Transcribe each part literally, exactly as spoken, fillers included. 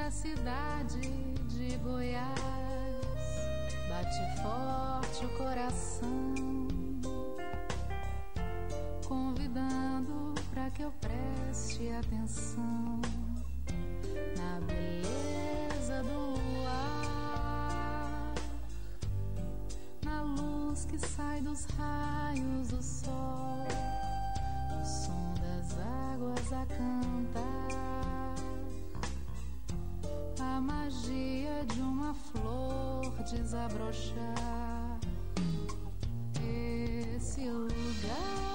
da cidade de Goiás, bate forte o coração, convidando pra que eu preste atenção na beleza do luar, na luz que sai dos raios do sol, o som das águas a cantar, a magia de uma flor desabrochar. Esse lugar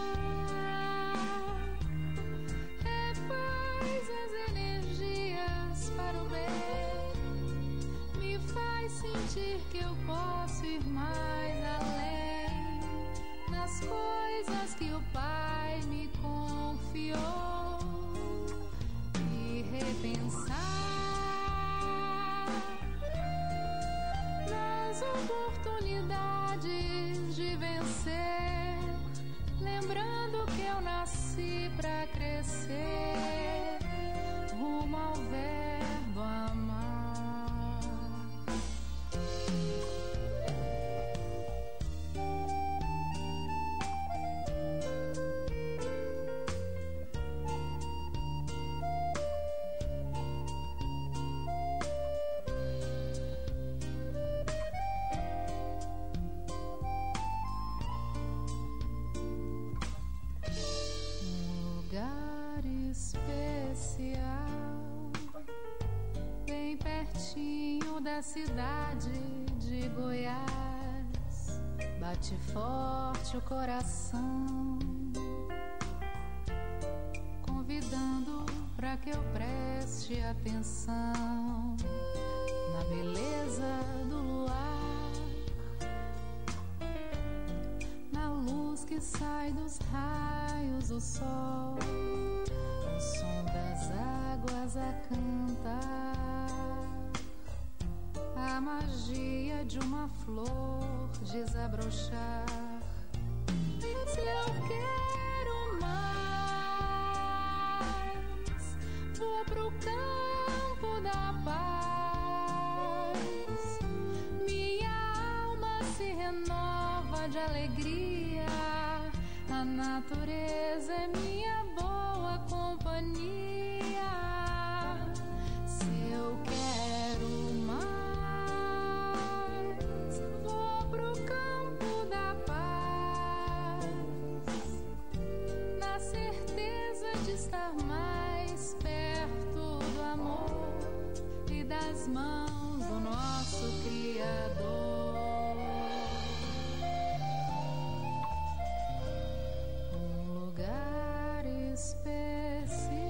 refaz as energias para o bem, me faz sentir que eu posso ir mais além nas coisas que o Pai me confiou e repensar nas oportunidades de vencer, lembrando que eu nasci pra crescer rumo ao verbo amar. Bem pertinho da cidade de Goiás, bate forte o coração, convidando pra que eu preste atenção na beleza do luar, na luz que sai dos raios do sol, o som das águas a cantar, a magia de uma flor desabrochar. Se eu quero mais, vou pro campo da paz, minha alma se renova de alegria, a natureza é minha boa companhia. Se eu quero mais, vou pro campo da paz, na certeza de estar mais perto do amor e das mãos do nosso Criador. Um lugar especial.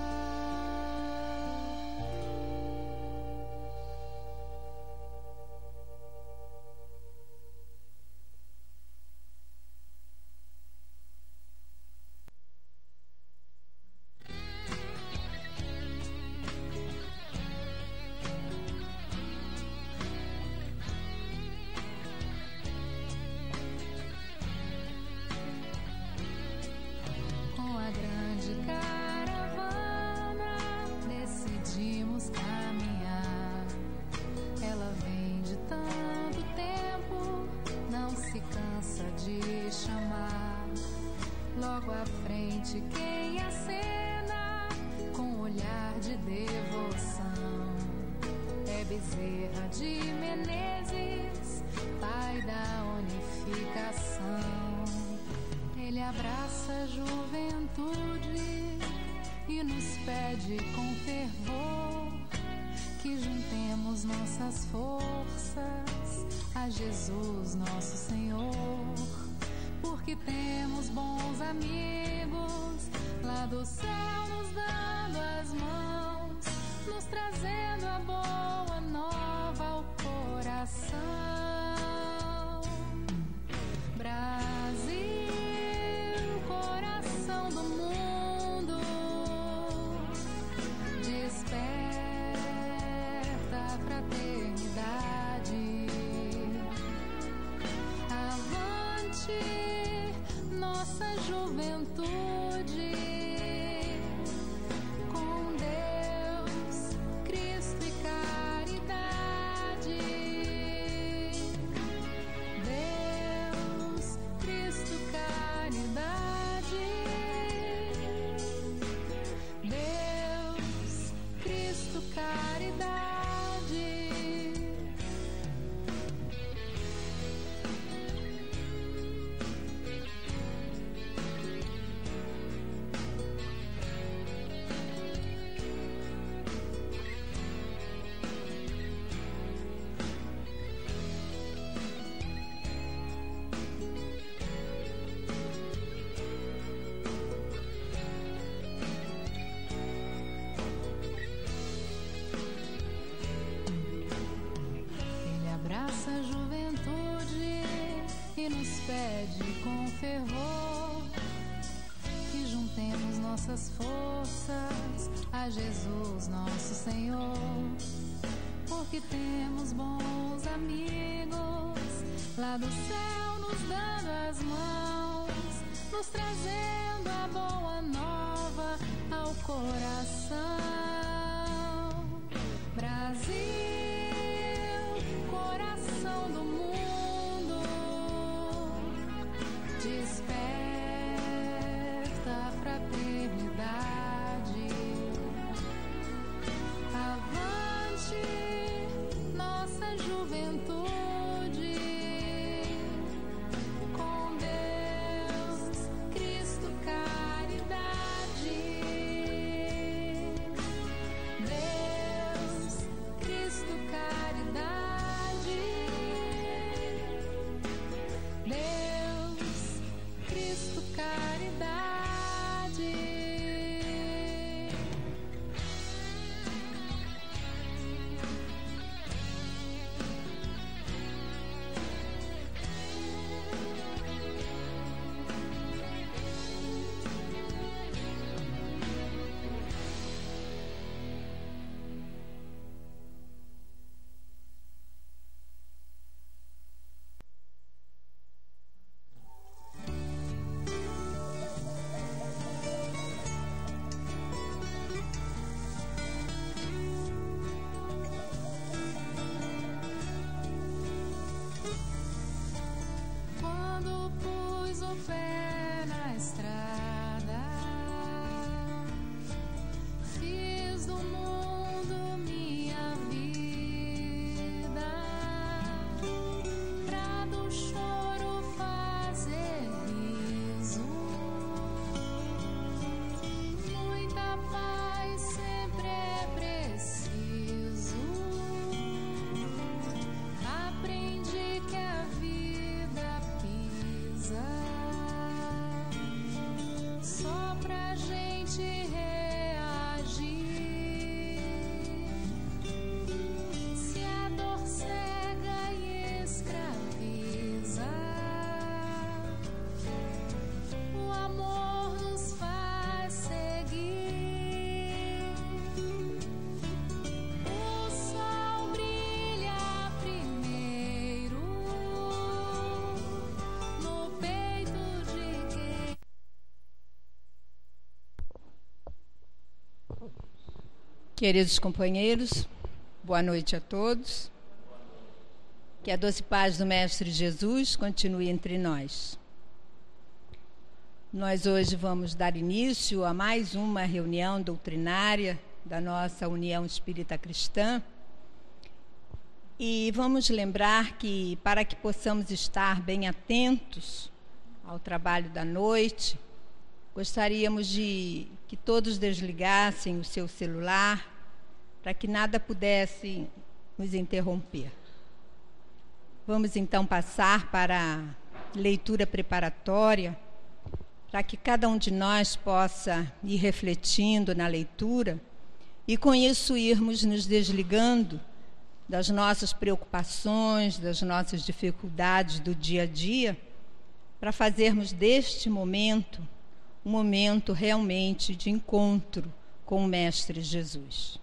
Com a grande caravana decidimos caminhar. Ela vem de tanto tempo, não se cansa de chamar. Logo à frente quem acena com olhar de devoção é Bezerra de Menezes, pai da unificação. Ele abraça a juventude e nos pede com fervor que juntemos nossas forças a Jesus nosso Senhor, porque temos bons amigos lá do céu nos dando as mãos, nos trazendo a boa nova ao coração. Brasil, coração do mundo, desperta a fraternidade. Avante, nossa juventude, com Deus caridade. Abraça a juventude e nos pede com fervor que juntemos nossas forças a Jesus nosso Senhor, porque temos bons amigos lá do céu nos dando as mãos, nos trazendo a boa nova ao coração. Brasil, coração do mundo, desperta a fraternidade. Avante, nossa juventude, com Deus, Cristo, caridade. Deus, Cristo, caridade. Deus, Cristo, caridade. Quando pus o pé na estrada, fiz do mundo minha vida, pra do choro fazer riso, muita paz sempre é preciso. Aprendi que a vida pisa só pra gente reagir. Se a dor cega e escraviza, o amor nos faz seguir. O sol brilha primeiro no peito de quem. Queridos companheiros, boa noite a todos. Que a doce paz do Mestre Jesus continue entre nós. Nós hoje vamos dar início a mais uma reunião doutrinária da nossa União Espírita Cristã. E vamos lembrar que, para que possamos estar bem atentos ao trabalho da noite, gostaríamos de que todos desligassem o seu celular, para que nada pudesse nos interromper. Vamos então passar para a leitura preparatória, para que cada um de nós possa ir refletindo na leitura e com isso irmos nos desligando das nossas preocupações, das nossas dificuldades do dia a dia, para fazermos deste momento um momento realmente de encontro com o Mestre Jesus.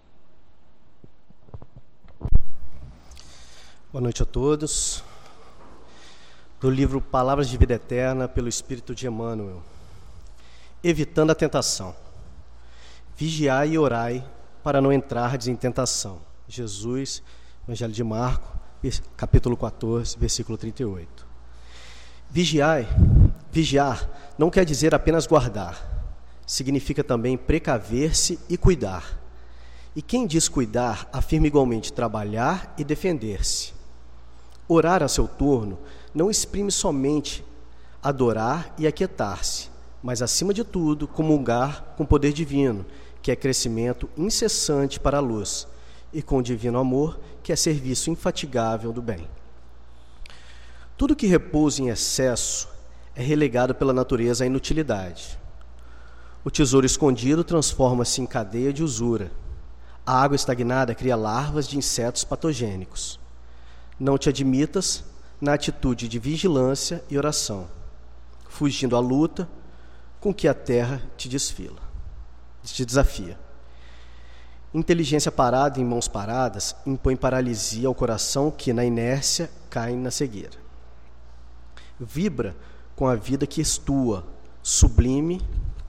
Boa noite a todos. Do livro Palavras de Vida Eterna, pelo Espírito de Emmanuel. Evitando a tentação. Vigiai e orai para não entrardes em tentação. Jesus, Evangelho de Marcos, capítulo quatorze, versículo trinta e oito. Vigiai, vigiar não quer dizer apenas guardar. Significa também precaver-se e cuidar. E quem diz cuidar, afirma igualmente trabalhar e defender-se. Orar a seu turno não exprime somente adorar e aquietar-se, mas, acima de tudo, comungar com o poder divino, que é crescimento incessante para a luz, e com o divino amor, que é serviço infatigável do bem. Tudo que repousa em excesso é relegado pela natureza à inutilidade. O tesouro escondido transforma-se em cadeia de usura. A água estagnada cria larvas de insetos patogênicos. Não te admitas na atitude de vigilância e oração, fugindo à luta com que a terra te desfila, te desafia. Inteligência parada em mãos paradas impõe paralisia ao coração que, na inércia, cai na cegueira. Vibra com a vida que estua, sublime,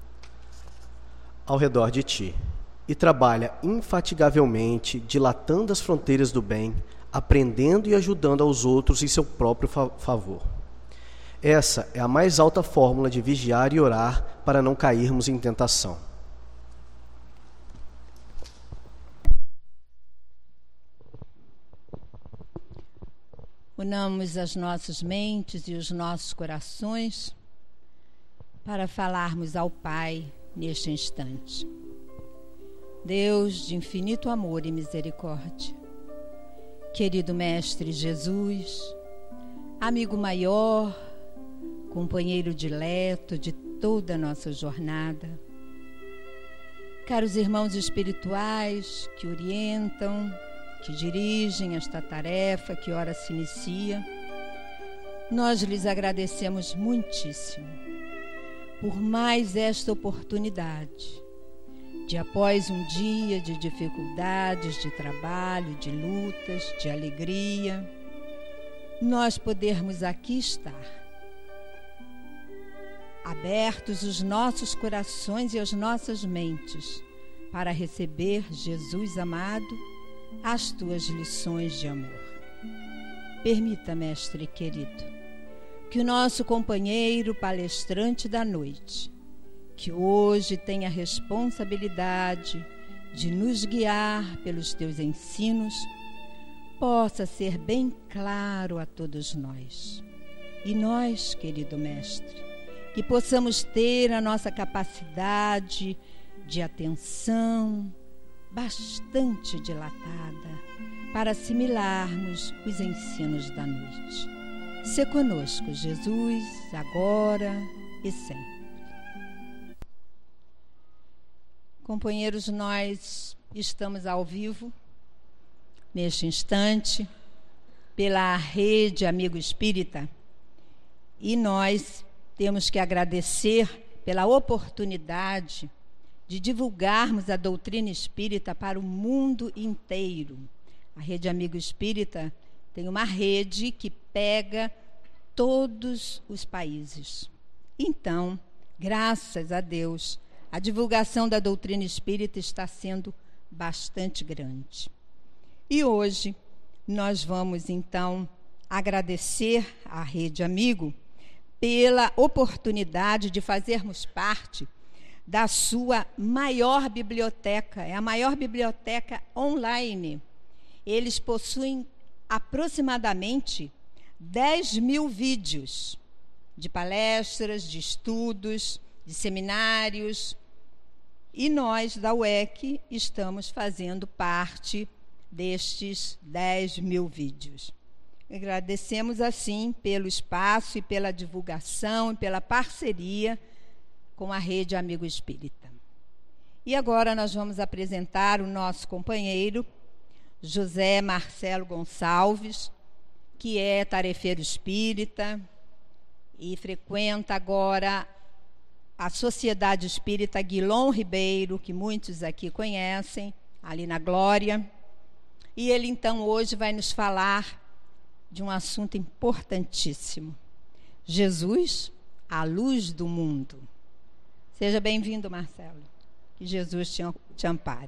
ao redor de ti, e trabalha infatigavelmente, dilatando as fronteiras do bem, aprendendo e ajudando aos outros em seu próprio fa- favor. Essa é a mais alta fórmula de vigiar e orar para não cairmos em tentação. Unamos as nossas mentes e os nossos corações para falarmos ao Pai neste instante. Deus de infinito amor e misericórdia, querido Mestre Jesus, amigo maior, companheiro dileto de toda a nossa jornada, caros irmãos espirituais que orientam, que dirigem esta tarefa que ora se inicia, nós lhes agradecemos muitíssimo por mais esta oportunidade de, após um dia de dificuldades, de trabalho, de lutas, de alegria, nós podermos aqui estar, abertos os nossos corações e as nossas mentes para receber, Jesus amado, as tuas lições de amor. Permita, Mestre querido, que o nosso companheiro palestrante da noite, que hoje tem a responsabilidade de nos guiar pelos teus ensinos, possa ser bem claro a todos nós. E nós, querido Mestre, que possamos ter a nossa capacidade de atenção bastante dilatada para assimilarmos os ensinos da noite. Sê conosco, Jesus, agora e sempre. Companheiros, nós estamos ao vivo, neste instante, pela Rede Amigo Espírita, e nós temos que agradecer pela oportunidade de divulgarmos a doutrina espírita para o mundo inteiro. A Rede Amigo Espírita tem uma rede que pega todos os países. Então, graças a Deus, a divulgação da doutrina espírita está sendo bastante grande. E hoje nós vamos, então, agradecer à Rede Amigo pela oportunidade de fazermos parte da sua maior biblioteca. É a maior biblioteca online. Eles possuem aproximadamente dez mil vídeos de palestras, de estudos, de seminários. E nós, da U E C, estamos fazendo parte destes dez mil vídeos. Agradecemos, assim, pelo espaço e pela divulgação e pela parceria com a Rede Amigo Espírita. E agora nós vamos apresentar o nosso companheiro, José Marcelo Gonçalves, que é tarefeiro espírita e frequenta agora a Sociedade Espírita Guilom Ribeiro, que muitos aqui conhecem, ali na Glória. E ele, então, hoje vai nos falar de um assunto importantíssimo. Jesus, a luz do mundo. Seja bem-vindo, Marcelo. Que Jesus te, te ampare.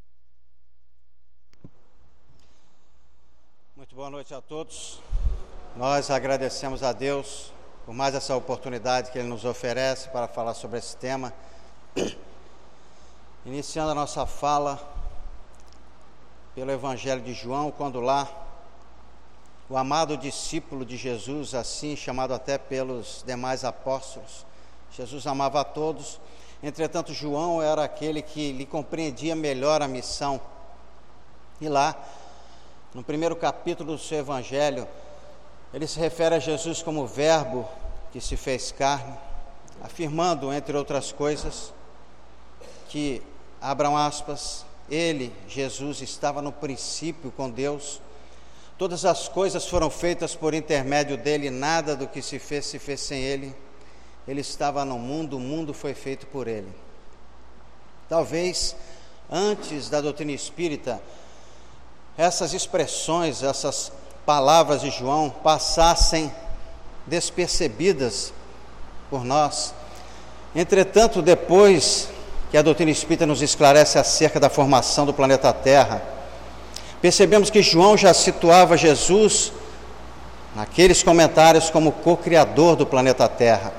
Muito boa noite a todos. Nós agradecemos a Deus por mais essa oportunidade que Ele nos oferece para falar sobre esse tema. Iniciando a nossa fala pelo Evangelho de João, quando lá o amado discípulo de Jesus, assim chamado até pelos demais apóstolos, Jesus amava a todos, entretanto João era aquele que lhe compreendia melhor a missão. E lá, no primeiro capítulo do seu Evangelho, ele se refere a Jesus como Verbo que se fez carne, afirmando, entre outras coisas, que, abram aspas, ele, Jesus, estava no princípio com Deus, todas as coisas foram feitas por intermédio dele, nada do que se fez, se fez sem ele, ele estava no mundo, o mundo foi feito por ele. Talvez, antes da doutrina espírita, essas expressões, essas palavras de João passassem despercebidas por nós. Entretanto, depois que a doutrina espírita nos esclarece acerca da formação do planeta Terra, percebemos que João já situava Jesus naqueles comentários como co-criador do planeta Terra.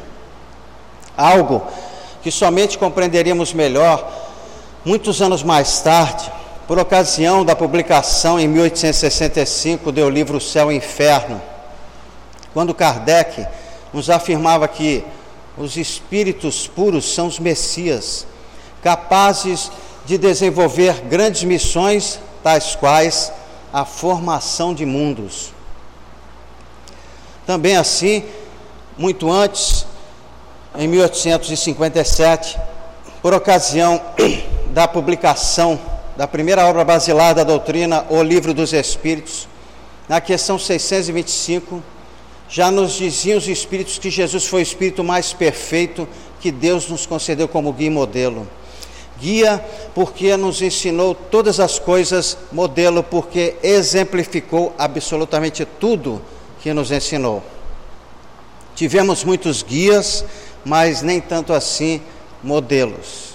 Algo que somente compreenderíamos melhor muitos anos mais tarde, por ocasião da publicação em mil oitocentos e sessenta e cinco do livro Céu e Inferno, quando Kardec nos afirmava que os espíritos puros são os Messias, capazes de desenvolver grandes missões, tais quais a formação de mundos. Também assim, muito antes, em mil oitocentos e cinquenta e sete, por ocasião da publicação da primeira obra basilar da doutrina, O Livro dos Espíritos, na questão seiscentos e vinte e cinco, já nos diziam os Espíritos que Jesus foi o Espírito mais perfeito que Deus nos concedeu como guia e modelo. Guia porque nos ensinou todas as coisas, modelo porque exemplificou absolutamente tudo que nos ensinou. Tivemos muitos guias, mas nem tanto assim modelos.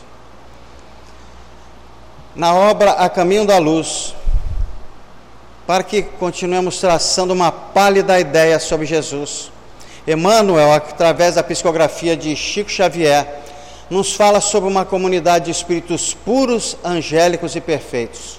Na obra A Caminho da Luz, para que continuemos traçando uma pálida ideia sobre Jesus, Emmanuel, através da psicografia de Chico Xavier, nos fala sobre uma comunidade de espíritos puros, angélicos e perfeitos,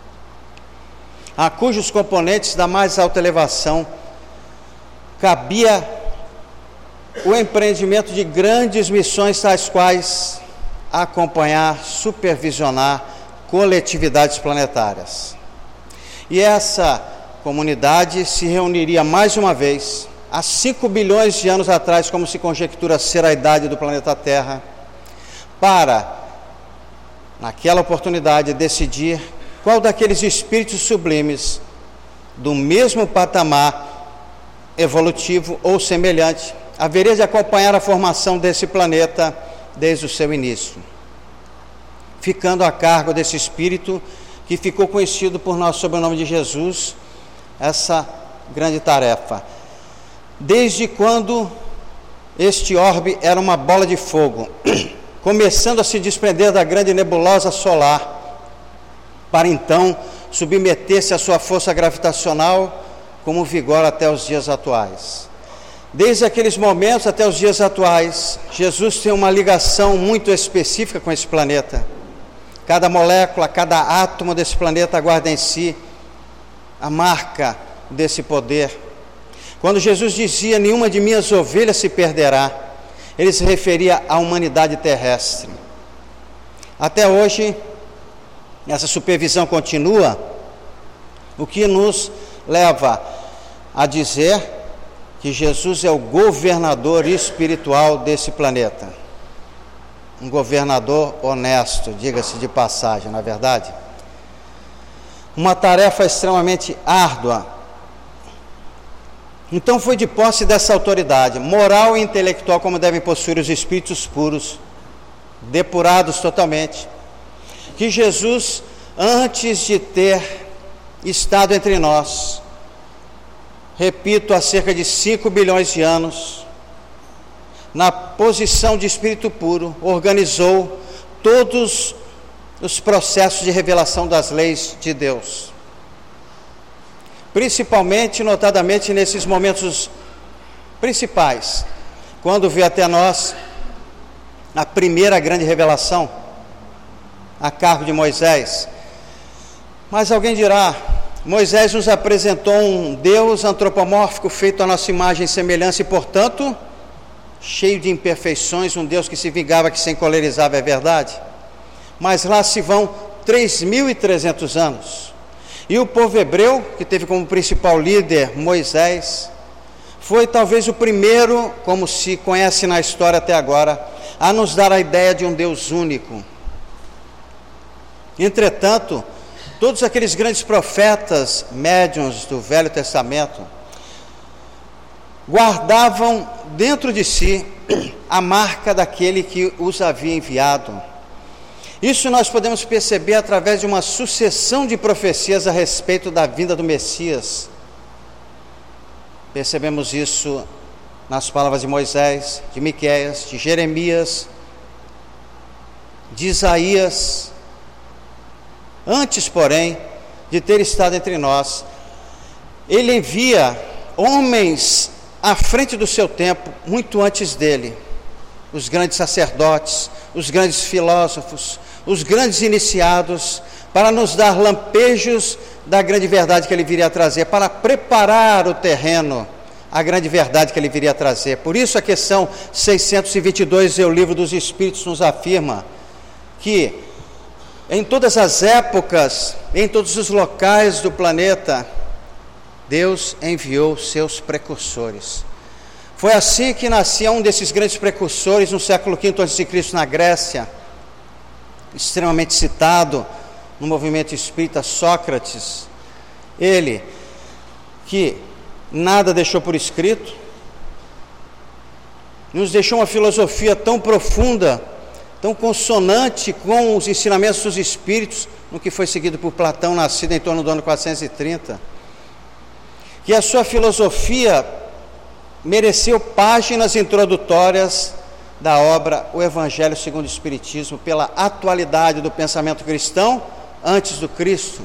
a cujos componentes da mais alta elevação cabia o empreendimento de grandes missões, tais quais acompanhar, supervisionar coletividades planetárias. E essa comunidade se reuniria mais uma vez, há cinco bilhões de anos atrás, como se conjectura ser a idade do planeta Terra, para, naquela oportunidade, decidir qual daqueles espíritos sublimes, do mesmo patamar evolutivo ou semelhante, haveria de acompanhar a formação desse planeta desde o seu início, ficando a cargo desse espírito que ficou conhecido por nós sob o nome de Jesus, essa grande tarefa. Desde quando este orbe era uma bola de fogo, começando a se desprender da grande nebulosa solar, para então submeter-se à sua força gravitacional como vigora até os dias atuais. Desde aqueles momentos até os dias atuais, Jesus tem uma ligação muito específica com esse planeta. Cada molécula, cada átomo desse planeta guarda em si a marca desse poder. Quando Jesus dizia, nenhuma de minhas ovelhas se perderá, ele se referia à humanidade terrestre. Até hoje, essa supervisão continua, o que nos leva a dizer que Jesus é o governador espiritual desse planeta. Um governador honesto, diga-se de passagem, não é verdade? Uma tarefa extremamente árdua. Então foi de posse dessa autoridade moral e intelectual como devem possuir os espíritos puros, depurados totalmente, que Jesus, antes de ter estado entre nós, repito, há cerca de cinco bilhões de anos, na posição de espírito puro, organizou todos os processos de revelação das leis de Deus. principalmente, notadamente, nesses momentos principais, quando veio até nós a primeira grande revelação, a cargo de Moisés. Mas alguém dirá, Moisés nos apresentou um Deus antropomórfico feito à nossa imagem e semelhança e, portanto, cheio de imperfeições, um Deus que se vingava, que se encolerizava, é verdade? Mas lá se vão três mil e trezentos anos. E o povo hebreu, que teve como principal líder Moisés, foi talvez o primeiro, como se conhece na história até agora, a nos dar a ideia de um Deus único. Entretanto, todos aqueles grandes profetas, médiuns do Velho Testamento, guardavam dentro de si a marca daquele que os havia enviado. Isso nós podemos perceber através de uma sucessão de profecias a respeito da vinda do Messias. Percebemos isso nas palavras de Moisés, de Miqueias, de Jeremias, de Isaías. Antes, porém, de ter estado entre nós, ele envia homens à frente do seu tempo, muito antes dele, os grandes sacerdotes, os grandes filósofos, os grandes iniciados, para nos dar lampejos da grande verdade que ele viria a trazer, para preparar o terreno, a grande verdade que ele viria a trazer. Por isso a questão seiscentos e vinte e dois do Livro dos Espíritos nos afirma que em todas as épocas, em todos os locais do planeta, Deus enviou seus precursores. Foi assim que nascia um desses grandes precursores no século quinto antes de Cristo na Grécia, extremamente citado no movimento espírita, Sócrates. Ele, que nada deixou por escrito, nos deixou uma filosofia tão profunda, tão consonante com os ensinamentos dos espíritos, no que foi seguido por Platão, nascido em torno do ano quatrocentos e trinta, que a sua filosofia mereceu páginas introdutórias da obra O Evangelho segundo o Espiritismo, pela atualidade do pensamento cristão antes do Cristo.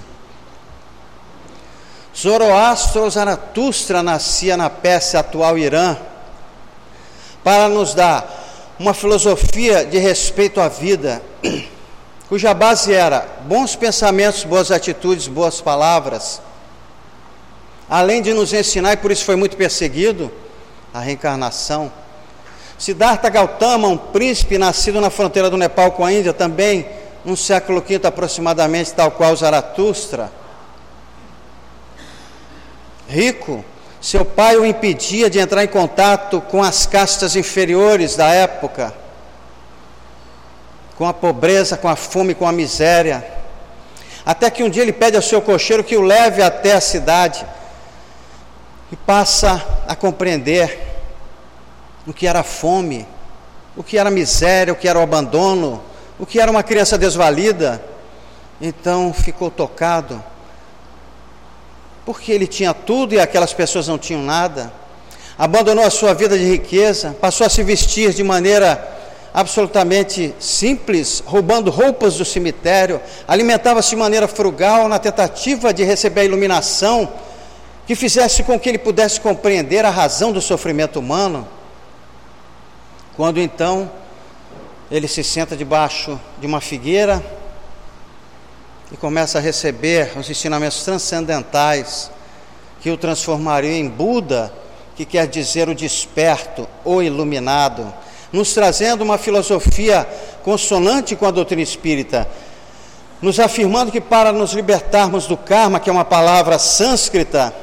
Zoroastro ou Zaratustra nascia na Pérsia, atual Irã, para nos dar uma filosofia de respeito à vida, cuja base era bons pensamentos, boas atitudes, boas palavras, além de nos ensinar, e por isso foi muito perseguido, a reencarnação. Siddhartha Gautama, um príncipe nascido na fronteira do Nepal com a Índia, também no século quinto aproximadamente, tal qual Zaratustra. Rico, seu pai o impedia de entrar em contato com as castas inferiores da época, com a pobreza, com a fome, com a miséria, até que um dia ele pede ao seu cocheiro que o leve até a cidade e passa a compreender o que era fome, o que era miséria, o que era o abandono, o que era uma criança desvalida. Então ficou tocado, porque ele tinha tudo e aquelas pessoas não tinham nada. Abandonou a sua vida de riqueza, passou a se vestir de maneira absolutamente simples, roubando roupas do cemitério, alimentava-se de maneira frugal, na tentativa de receber a iluminação que fizesse com que ele pudesse compreender a razão do sofrimento humano. Quando então ele se senta debaixo de uma figueira e começa a receber os ensinamentos transcendentais que o transformariam em Buda, que quer dizer o desperto, o iluminado, nos trazendo uma filosofia consonante com a doutrina espírita, nos afirmando que para nos libertarmos do karma, que é uma palavra sânscrita,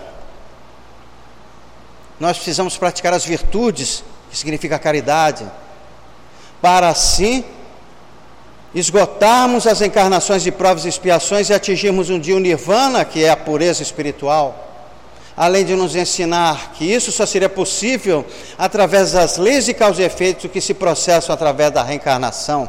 nós precisamos praticar as virtudes, que significa caridade, para assim esgotarmos as encarnações de provas e expiações e atingirmos um dia o nirvana, que é a pureza espiritual, além de nos ensinar que isso só seria possível através das leis de causa e efeito que se processam através da reencarnação.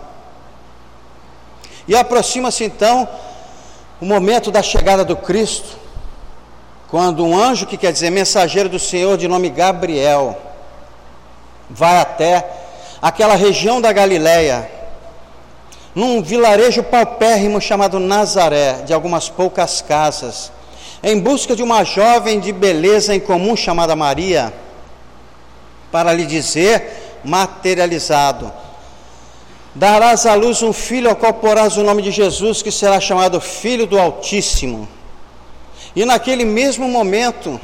E aproxima-se então o momento da chegada do Cristo, quando um anjo, que quer dizer mensageiro do Senhor, de nome Gabriel, vai até aquela região da Galileia, num vilarejo paupérrimo chamado Nazaré, de algumas poucas casas, em busca de uma jovem de beleza incomum chamada Maria, para lhe dizer, materializado: darás à luz um filho ao qual porás o nome de Jesus, que será chamado Filho do Altíssimo. E naquele mesmo momento,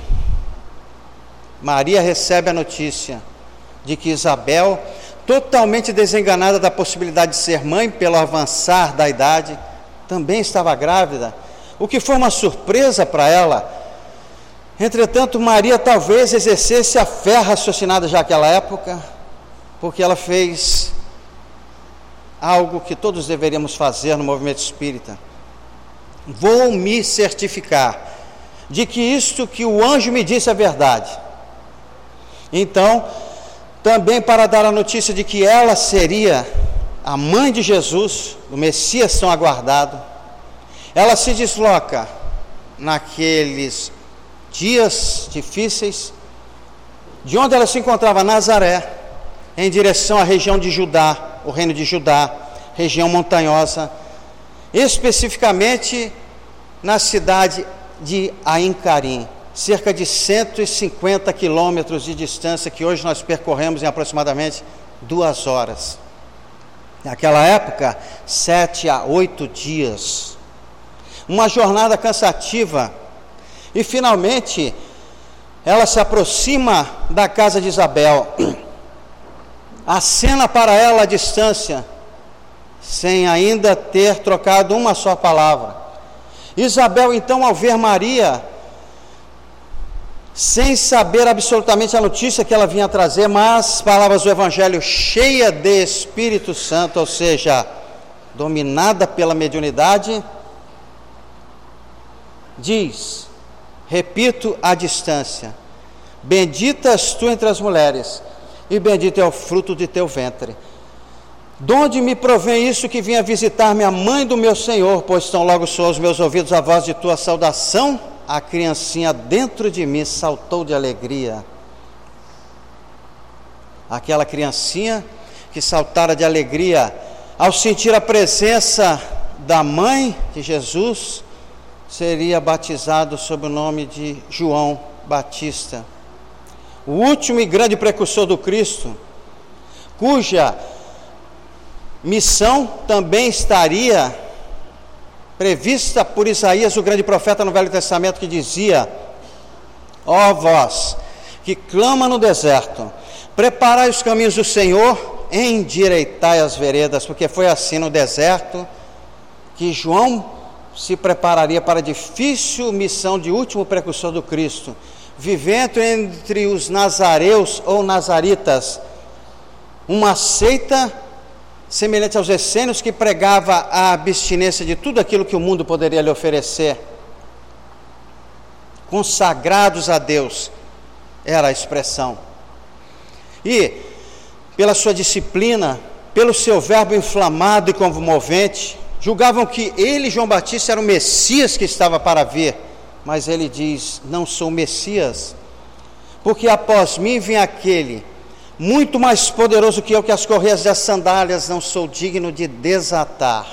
Maria recebe a notícia de que Isabel, totalmente desenganada da possibilidade de ser mãe pelo avançar da idade, também estava grávida, o que foi uma surpresa para ela. Entretanto, Maria talvez exercesse a fé raciocinada já naquela época, porque ela fez algo que todos deveríamos fazer no movimento espírita: vou me certificar de que isto que o anjo me disse é verdade. Então, também para dar a notícia de que ela seria a mãe de Jesus, o Messias tão aguardado, ela se desloca naqueles dias difíceis, de onde ela se encontrava, Nazaré, em direção à região de Judá, o reino de Judá, região montanhosa, especificamente na cidade de Ain Carim, cerca de cento e cinquenta quilômetros de distância, que hoje nós percorremos em aproximadamente duas horas. Naquela época, sete a oito dias. Uma jornada cansativa. E finalmente, ela se aproxima da casa de Isabel. Acena para ela a distância, sem ainda ter trocado uma só palavra. Isabel, então, ao ver Maria, sem saber absolutamente a notícia que ela vinha trazer, mas, palavras do Evangelho, cheia de Espírito Santo, ou seja, dominada pela mediunidade, diz, repito à distância: bendita és tu entre as mulheres, e bendito é o fruto de teu ventre. De onde me provém isso que vinha visitar-me a mãe do meu Senhor? Pois tão logo soou aos meus ouvidos a voz de tua saudação, a criancinha dentro de mim saltou de alegria. Aquela criancinha que saltara de alegria ao sentir a presença da mãe de Jesus, seria batizado sob o nome de João Batista, o último e grande precursor do Cristo, cuja missão também estaria prevista por Isaías, o grande profeta no Velho Testamento, que dizia: ó vós que clama no deserto, preparai os caminhos do Senhor, endireitai as veredas. Porque foi assim no deserto que João se prepararia para a difícil missão de último precursor do Cristo, vivendo entre os nazareus ou nazaritas, uma seita semelhante aos essênios, que pregava a abstinência de tudo aquilo que o mundo poderia lhe oferecer. Consagrados a Deus era a expressão. E, pela sua disciplina, pelo seu verbo inflamado e comovente, julgavam que ele, João Batista, era o Messias que estava para vir. Mas ele diz: não sou Messias, porque após mim vem aquele muito mais poderoso que eu, que as correias das sandálias não sou digno de desatar.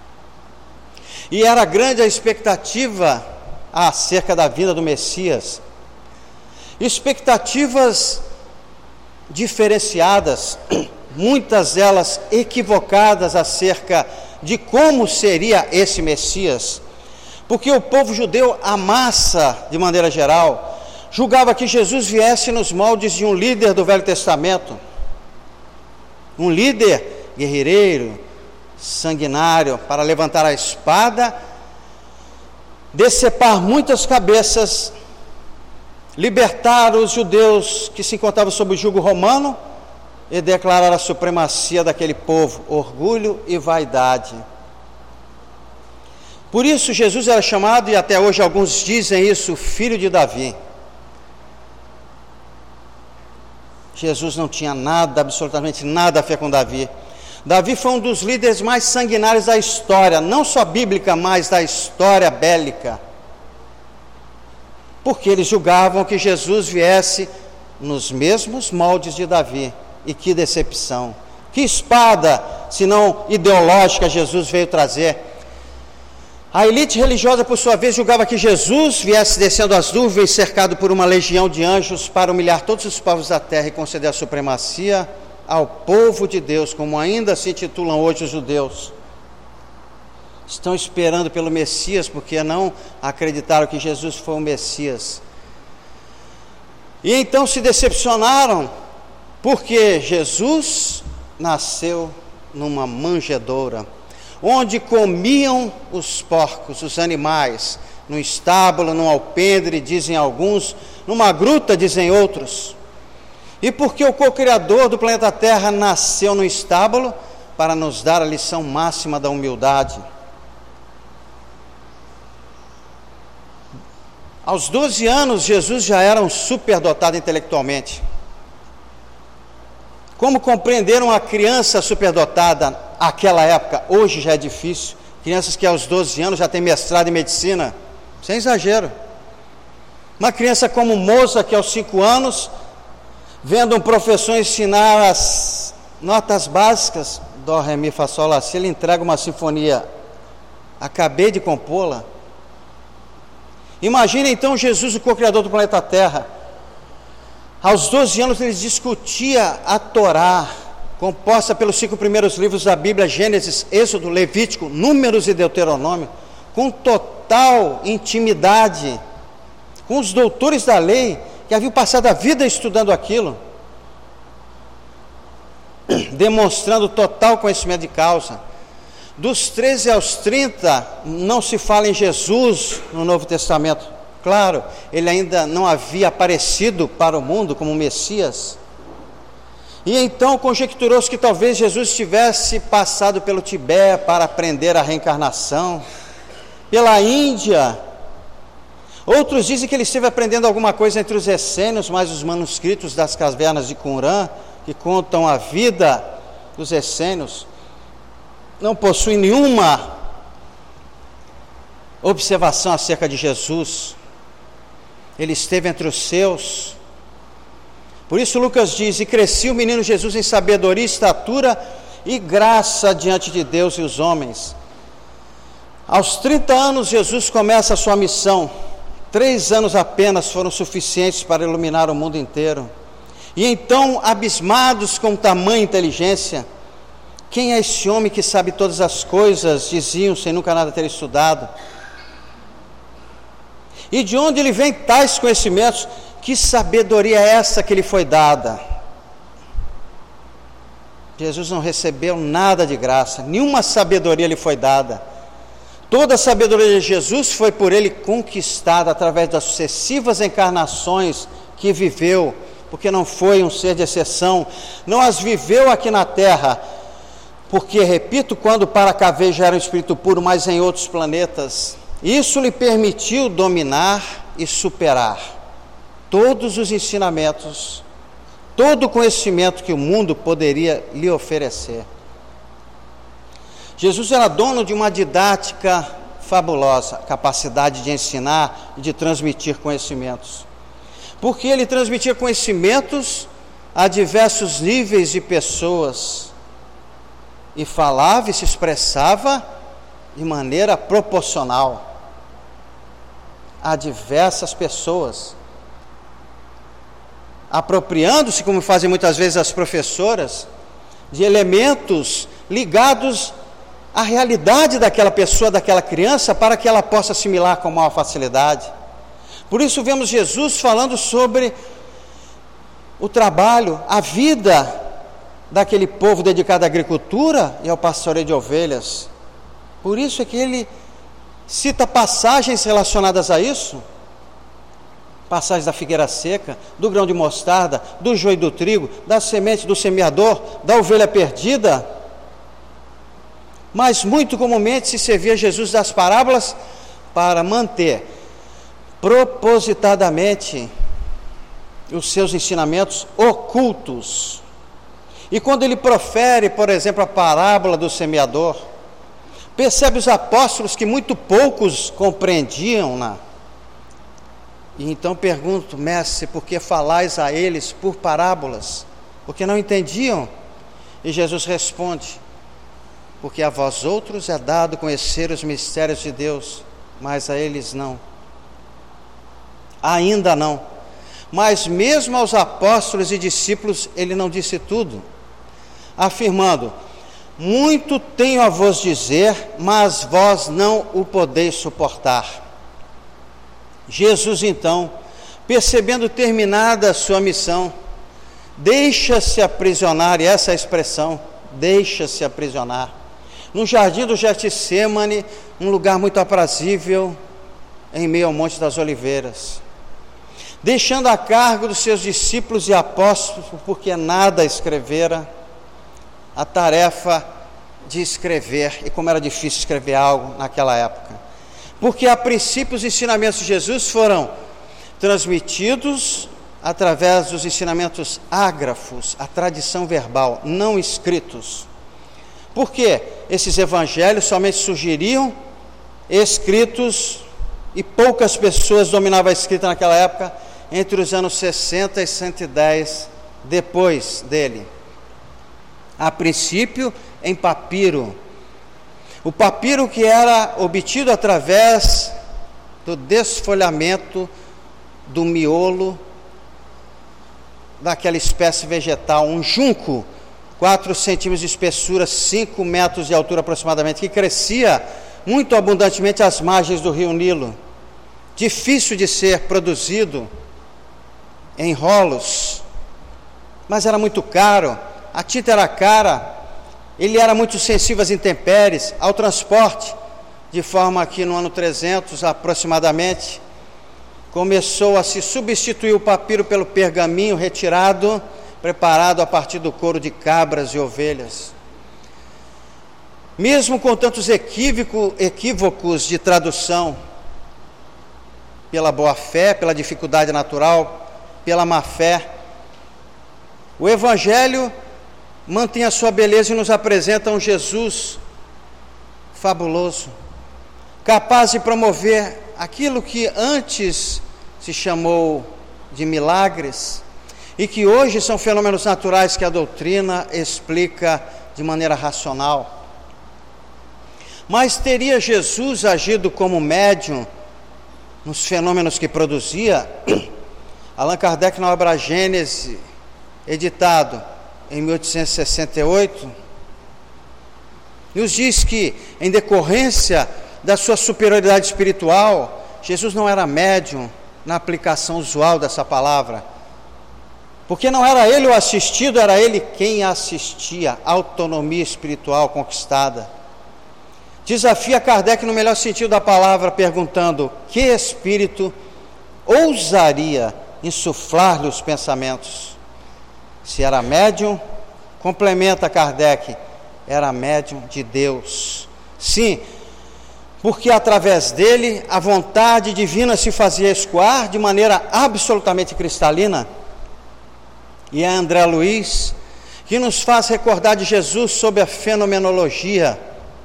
E era grande a expectativa acerca da vinda do Messias, expectativas diferenciadas, muitas delas equivocadas acerca de como seria esse Messias, porque o povo judeu, a massa de maneira geral, julgava que Jesus viesse nos moldes de um líder do Velho Testamento, um líder guerreiro, sanguinário, para levantar a espada, decepar muitas cabeças, libertar os judeus que se encontravam sob o jugo romano e declarar a supremacia daquele povo, orgulho e vaidade. Por isso Jesus era chamado, e até hoje alguns dizem isso, filho de Davi. Jesus não tinha nada, absolutamente nada a ver com Davi. Davi foi um dos líderes mais sanguinários da história, não só bíblica, mas da história bélica. Porque eles julgavam que Jesus viesse nos mesmos moldes de Davi. E que decepção! Que espada, se não ideológica, Jesus veio trazer. A elite religiosa, por sua vez, julgava que Jesus viesse descendo as nuvens, cercado por uma legião de anjos, para humilhar todos os povos da terra e conceder a supremacia ao povo de Deus, como ainda se intitulam hoje os judeus. Estão esperando pelo Messias, porque não acreditaram que Jesus foi o Messias. E então se decepcionaram, porque Jesus nasceu numa manjedoura, onde comiam os porcos, os animais, num estábulo, num alpendre, dizem alguns, numa gruta, dizem outros. E porque o co-criador do planeta Terra nasceu no estábulo, para nos dar a lição máxima da humildade. Aos doze anos, Jesus já era um superdotado intelectualmente. Como compreender uma criança superdotada naquela época? Hoje já é difícil. Crianças que aos doze anos já têm mestrado em medicina, sem exagero. Uma criança como Mozart, que aos cinco anos, vendo um professor ensinar as notas básicas, Dó, Ré, Mi, Fá, Sol, Lá, Si, ele entrega uma sinfonia. Acabei de compô-la. Imagina então Jesus, o co-criador do planeta Terra. Aos doze anos ele discutia a Torá, composta pelos cinco primeiros livros da Bíblia, Gênesis, Êxodo, Levítico, Números e Deuteronômio, com total intimidade, com os doutores da lei, que haviam passado a vida estudando aquilo, demonstrando total conhecimento de causa. Dos treze aos trinta, não se fala em Jesus no Novo Testamento. Claro, ele ainda não havia aparecido para o mundo como Messias. E então conjecturou-se que talvez Jesus tivesse passado pelo Tibete para aprender a reencarnação, pela Índia. Outros dizem que ele esteve aprendendo alguma coisa entre os essênios, mas os manuscritos das cavernas de Qumran, que contam a vida dos essênios, não possuem nenhuma observação acerca de Jesus. Ele esteve entre os seus. Por isso Lucas diz: e crescia o menino Jesus em sabedoria, estatura e graça diante de Deus e os homens. Aos trinta anos Jesus começa a sua missão. Três anos apenas foram suficientes para iluminar o mundo inteiro. E então, abismados com tamanha inteligência, quem é esse homem que sabe todas as coisas? Diziam, sem nunca nada ter estudado. E de onde ele vem tais conhecimentos? Que sabedoria é essa que lhe foi dada? Jesus não recebeu nada de graça, nenhuma sabedoria lhe foi dada. Toda a sabedoria de Jesus foi por ele conquistada através das sucessivas encarnações que viveu, porque não foi um ser de exceção, não as viveu aqui na terra, porque, repito, quando para cá veio já era um espírito puro, mas em outros planetas. Isso lhe permitiu dominar e superar todos os ensinamentos, todo o conhecimento que o mundo poderia lhe oferecer. Jesus era dono de uma didática fabulosa, capacidade de ensinar e de transmitir conhecimentos. Porque ele transmitia conhecimentos a diversos níveis de pessoas e falava e se expressava de maneira proporcional a diversas pessoas, apropriando-se, como fazem muitas vezes as professoras, de elementos ligados à realidade daquela pessoa, daquela criança, para que ela possa assimilar com maior facilidade. Por isso vemos Jesus falando sobre o trabalho, a vida daquele povo dedicado à agricultura e ao pastoreio de ovelhas. Por isso é que ele cita passagens relacionadas a isso, passagens da figueira seca, do grão de mostarda, do joio do trigo, da semente do semeador, da ovelha perdida. Mas muito comumente se servia Jesus das parábolas para manter propositadamente os seus ensinamentos ocultos. E quando ele profere, por exemplo, a parábola do semeador, percebe os apóstolos que muito poucos compreendiam-na. E então pergunto: mestre, por que falais a eles por parábolas? Porque não entendiam. E Jesus responde: porque a vós outros é dado conhecer os mistérios de Deus, mas a eles não. Ainda não. Mas mesmo aos apóstolos e discípulos ele não disse tudo, afirmando: muito tenho a vos dizer, mas vós não o podeis suportar. Jesus então, percebendo terminada a sua missão, deixa-se aprisionar, e essa é a expressão, deixa-se aprisionar, no jardim do Getsêmani, um lugar muito aprazível, em meio ao Monte das Oliveiras, deixando a cargo dos seus discípulos e apóstolos, porque nada escrevera, a tarefa de escrever, e como era difícil escrever algo naquela época, porque a princípio os ensinamentos de Jesus foram transmitidos através dos ensinamentos ágrafos, a tradição verbal, não escritos. Porque esses evangelhos somente surgiriam escritos, e poucas pessoas dominavam a escrita naquela época, entre os anos sessenta e cento e dez depois dele. A princípio em papiro, o papiro que era obtido através do desfolhamento do miolo daquela espécie vegetal, um junco, quatro centímetros de espessura, cinco metros de altura aproximadamente, que crescia muito abundantemente às margens do rio Nilo, difícil de ser produzido em rolos, mas era muito caro, a tinta era cara, ele era muito sensível às intempéries, ao transporte, de forma que no ano trezentos aproximadamente, começou a se substituir o papiro pelo pergaminho retirado, preparado a partir do couro de cabras e ovelhas. Mesmo com tantos equívoco, equívocos de tradução, pela boa-fé, pela dificuldade natural, pela má-fé, o Evangelho mantém a sua beleza e nos apresenta um Jesus fabuloso, capaz de promover aquilo que antes se chamou de milagres e que hoje são fenômenos naturais que a doutrina explica de maneira racional. Mas teria Jesus agido como médium nos fenômenos que produzia? Allan Kardec, na obra Gênese, editado em mil oitocentos e sessenta e oito, nos diz que, em decorrência da sua superioridade espiritual, Jesus não era médium na aplicação usual dessa palavra, porque não era ele o assistido, era ele quem assistia, autonomia espiritual conquistada. Desafia Kardec no melhor sentido da palavra, perguntando: que espírito ousaria insuflar-lhe os pensamentos? Se era médium, complementa Kardec, era médium de Deus. Sim, porque através dele a vontade divina se fazia escoar de maneira absolutamente cristalina. E é André Luiz que nos faz recordar de Jesus sob a fenomenologia.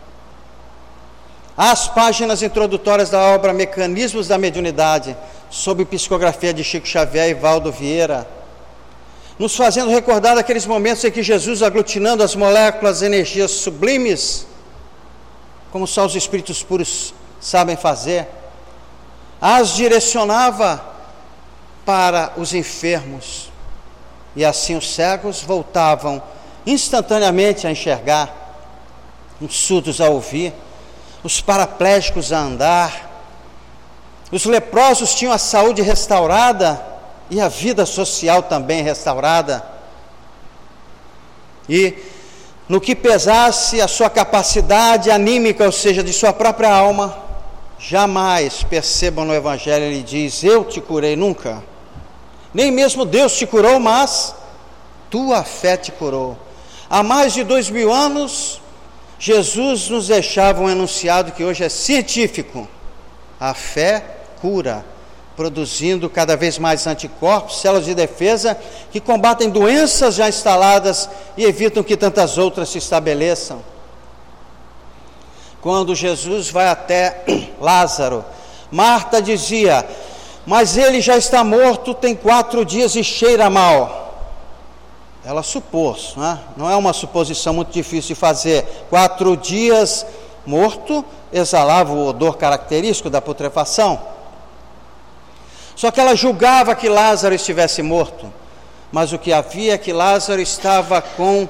As páginas introdutórias da obra Mecanismos da Mediunidade, sob psicografia de Chico Xavier e Valdo Vieira, nos fazendo recordar daqueles momentos em que Jesus, aglutinando as moléculas, energias sublimes, como só os espíritos puros sabem fazer, as direcionava para os enfermos, e assim os cegos voltavam instantaneamente a enxergar, os surdos a ouvir, os paraplégicos a andar, os leprosos tinham a saúde restaurada e a vida social também restaurada. E no que pesasse a sua capacidade anímica, ou seja, de sua própria alma, jamais, percebam no Evangelho, ele diz: eu te curei, nunca. Nem mesmo Deus te curou, mas tua fé te curou. Há mais de dois mil anos, Jesus nos deixava um enunciado que hoje é científico: a fé cura, produzindo cada vez mais anticorpos, células de defesa que combatem doenças já instaladas e evitam que tantas outras se estabeleçam. Quando Jesus vai até Lázaro, Marta dizia: mas ele já está morto, tem quatro dias e cheira mal. ela supôs, não é? Não é uma suposição muito difícil de fazer. Quatro dias morto, exalava o odor característico da putrefação. Só que ela julgava que Lázaro estivesse morto, mas o que havia é que Lázaro estava com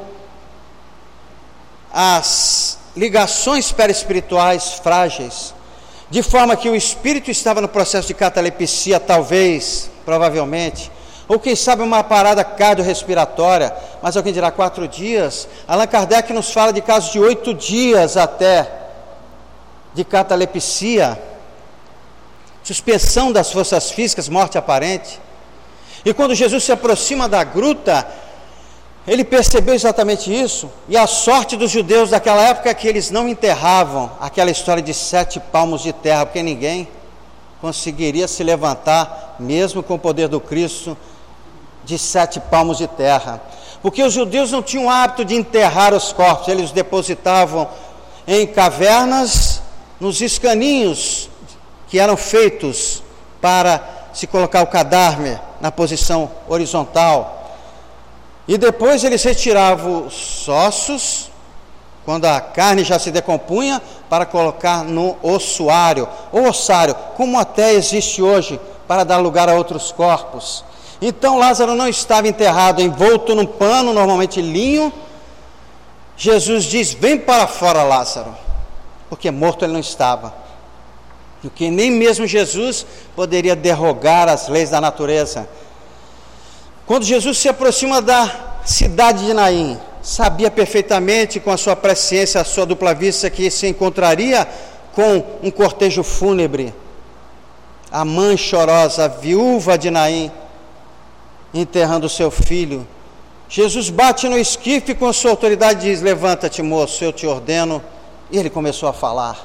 as ligações perispirituais frágeis, de forma que o espírito estava no processo de catalepsia, talvez, provavelmente, ou quem sabe uma parada cardiorrespiratória, mas alguém dirá quatro dias. Allan Kardec nos fala de casos de oito dias até de catalepsia, suspensão das forças físicas, morte aparente. E quando Jesus se aproxima da gruta, ele percebeu exatamente isso. E a sorte dos judeus daquela época é que eles não enterravam aquela história de sete palmos de terra, porque ninguém conseguiria se levantar, mesmo com o poder do Cristo, de sete palmos de terra. Porque os judeus não tinham o hábito de enterrar os corpos, eles os depositavam em cavernas, nos escaninhos que eram feitos para se colocar o cadáver na posição horizontal. E depois eles retiravam os ossos, quando a carne já se decompunha, para colocar no ossuário, ou ossário, como até existe hoje, para dar lugar a outros corpos. Então Lázaro não estava enterrado, envolto num pano, normalmente linho. Jesus diz: vem para fora, Lázaro, porque morto ele não estava. Porque nem mesmo Jesus poderia derrogar as leis da natureza. Quando Jesus se aproxima da cidade de Naim, sabia perfeitamente, com a sua presciência, a sua dupla vista, que se encontraria com um cortejo fúnebre. A mãe chorosa, a viúva de Naim, enterrando seu filho. Jesus bate no esquife com a sua autoridade e diz: levanta-te, moço, eu te ordeno. E ele começou a falar.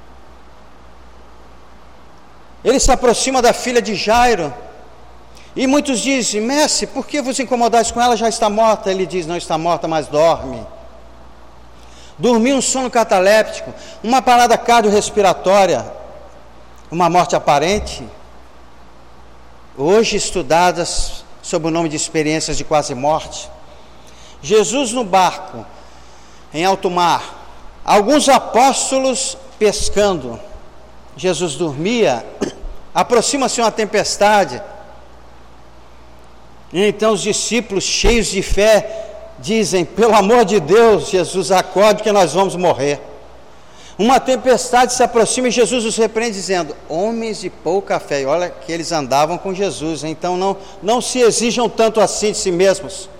Ele se aproxima da filha de Jairo, e muitos dizem: mestre, por que vos incomodais com ela? Já está morta. Ele diz: não está morta, mas dorme. Dormiu um sono cataléptico, uma parada cardiorrespiratória, uma morte aparente, hoje estudadas sob o nome de experiências de quase morte. Jesus no barco, em alto mar, alguns apóstolos pescando. Jesus dormia, aproxima-se uma tempestade, e então os discípulos, cheios de fé, dizem: pelo amor de Deus, Jesus, acorde que nós vamos morrer. Uma tempestade se aproxima e Jesus os repreende, dizendo: homens de pouca fé. E olha que eles andavam com Jesus, então não, não se exijam tanto assim de si mesmos.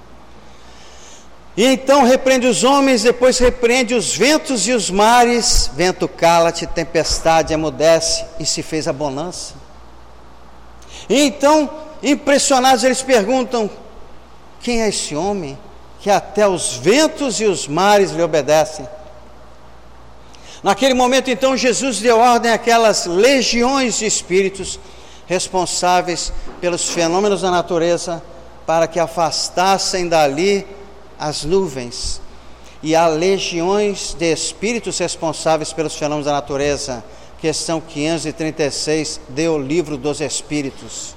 E então repreende os homens, depois repreende os ventos e os mares. Vento cala-te, tempestade emudece, e se fez a bonança. E então, impressionados, eles perguntam: quem é esse homem que até os ventos e os mares lhe obedecem? Naquele momento, então, Jesus deu ordem àquelas legiões de espíritos responsáveis pelos fenômenos da natureza, para que afastassem dali as nuvens. E há legiões de espíritos responsáveis pelos fenômenos da natureza. Questão quinhentos e trinta e seis, deu o livro dos Espíritos.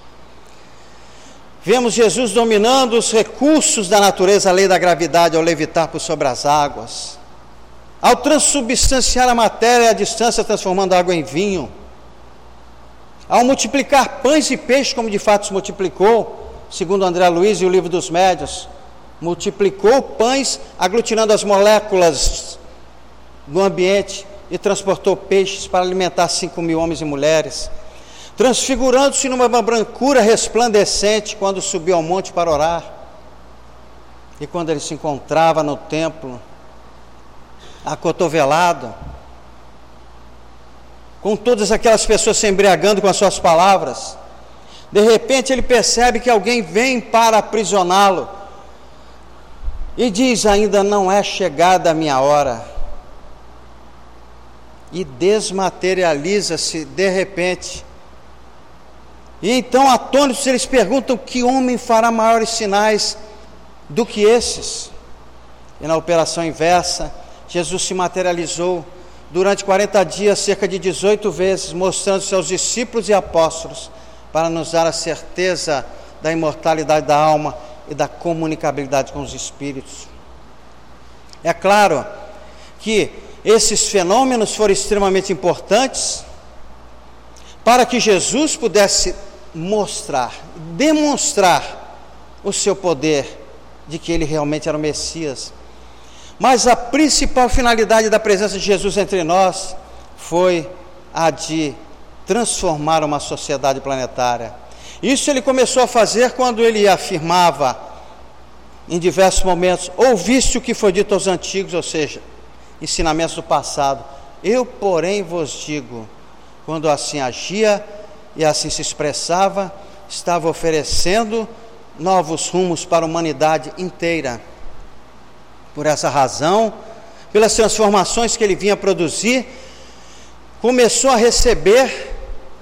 Vemos Jesus dominando os recursos da natureza, a lei da gravidade, ao levitar por sobre as águas, ao transubstanciar a matéria à distância, transformando a água em vinho, ao multiplicar pães e peixes, como de fato se multiplicou, segundo André Luiz e o livro dos Médiuns, multiplicou pães, aglutinando as moléculas do ambiente, e transportou peixes para alimentar cinco mil homens e mulheres, transfigurando-se numa brancura resplandecente quando subiu ao monte para orar. E quando ele se encontrava no templo, acotovelado, com todas aquelas pessoas se embriagando com as suas palavras, de repente ele percebe que alguém vem para aprisioná-lo, e diz: ainda não é chegada a minha hora. E desmaterializa-se de repente. E então, atônitos, eles perguntam: que homem fará maiores sinais do que esses? E na operação inversa, Jesus se materializou durante quarenta dias, cerca de dezoito vezes, mostrando-se aos discípulos e apóstolos, para nos dar a certeza da imortalidade da alma, e da comunicabilidade com os espíritos. É claro que esses fenômenos foram extremamente importantes para que Jesus pudesse mostrar, demonstrar o seu poder de que ele realmente era o Messias. Mas a principal finalidade da presença de Jesus entre nós foi a de transformar uma sociedade planetária. Isso ele começou a fazer quando ele afirmava em diversos momentos: ouviste o que foi dito aos antigos, ou seja, ensinamentos do passado. Eu, porém, vos digo. Quando assim agia e assim se expressava, estava oferecendo novos rumos para a humanidade inteira. Por essa razão, pelas transformações que ele vinha produzir, começou a receber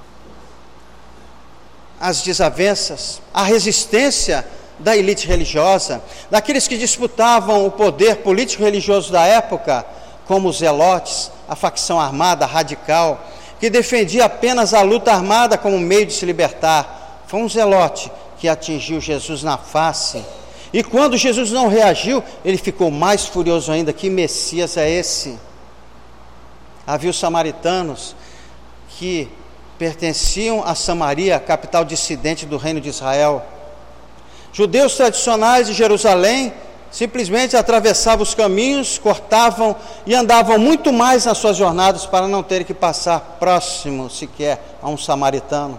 as desavenças, a resistência da elite religiosa, daqueles que disputavam o poder político-religioso da época, como os zelotes, a facção armada radical, que defendia apenas a luta armada como meio de se libertar. Foi um zelote que atingiu Jesus na face. E quando Jesus não reagiu, ele ficou mais furioso ainda. Que Messias é esse? Havia os samaritanos que pertenciam a Samaria, a capital dissidente do reino de Israel. Judeus tradicionais de Jerusalém simplesmente atravessavam os caminhos, cortavam e andavam muito mais nas suas jornadas para não terem que passar próximo sequer a um samaritano.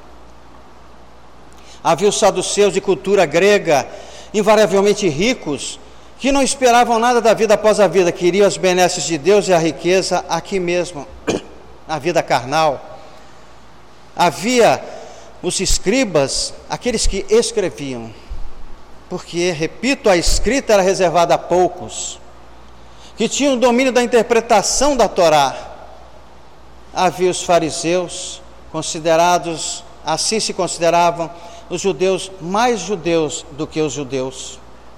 Havia os saduceus de cultura grega, invariavelmente ricos, que não esperavam nada da vida após a vida, queriam as benesses de Deus e a riqueza aqui mesmo, na vida carnal. Havia os escribas, aqueles que escreviam, porque, repito, a escrita era reservada a poucos, que tinham o domínio da interpretação da Torá. Havia os fariseus, considerados, assim se consideravam, os judeus mais judeus do que os judeus,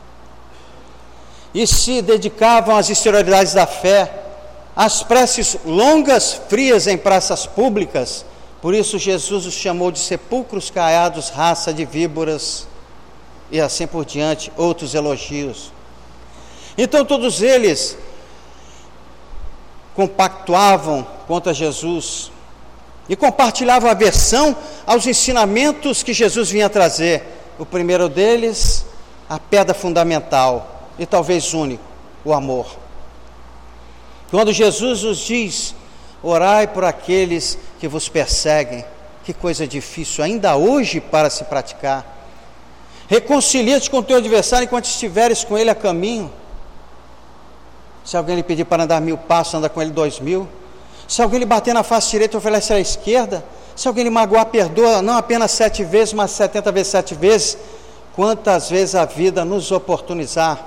e se dedicavam às exterioridades da fé, às preces longas, frias em praças públicas. Por isso Jesus os chamou de sepulcros caiados, raça de víboras, e assim por diante, outros elogios. Então todos eles compactuavam contra Jesus e compartilhavam aversão aos ensinamentos que Jesus vinha trazer. O primeiro deles, a pedra fundamental e talvez único, o amor. Quando Jesus nos diz: orai por aqueles que vos perseguem, que coisa difícil ainda hoje para se praticar. Reconcilia-te com o teu adversário enquanto estiveres com ele a caminho. Se alguém lhe pedir para andar mil passos, anda com ele dois mil. Se alguém lhe bater na face direita, oferece à esquerda. Se alguém lhe magoar, perdoa, não apenas sete vezes, mas setenta vezes sete vezes. Quantas vezes a vida nos oportunizar.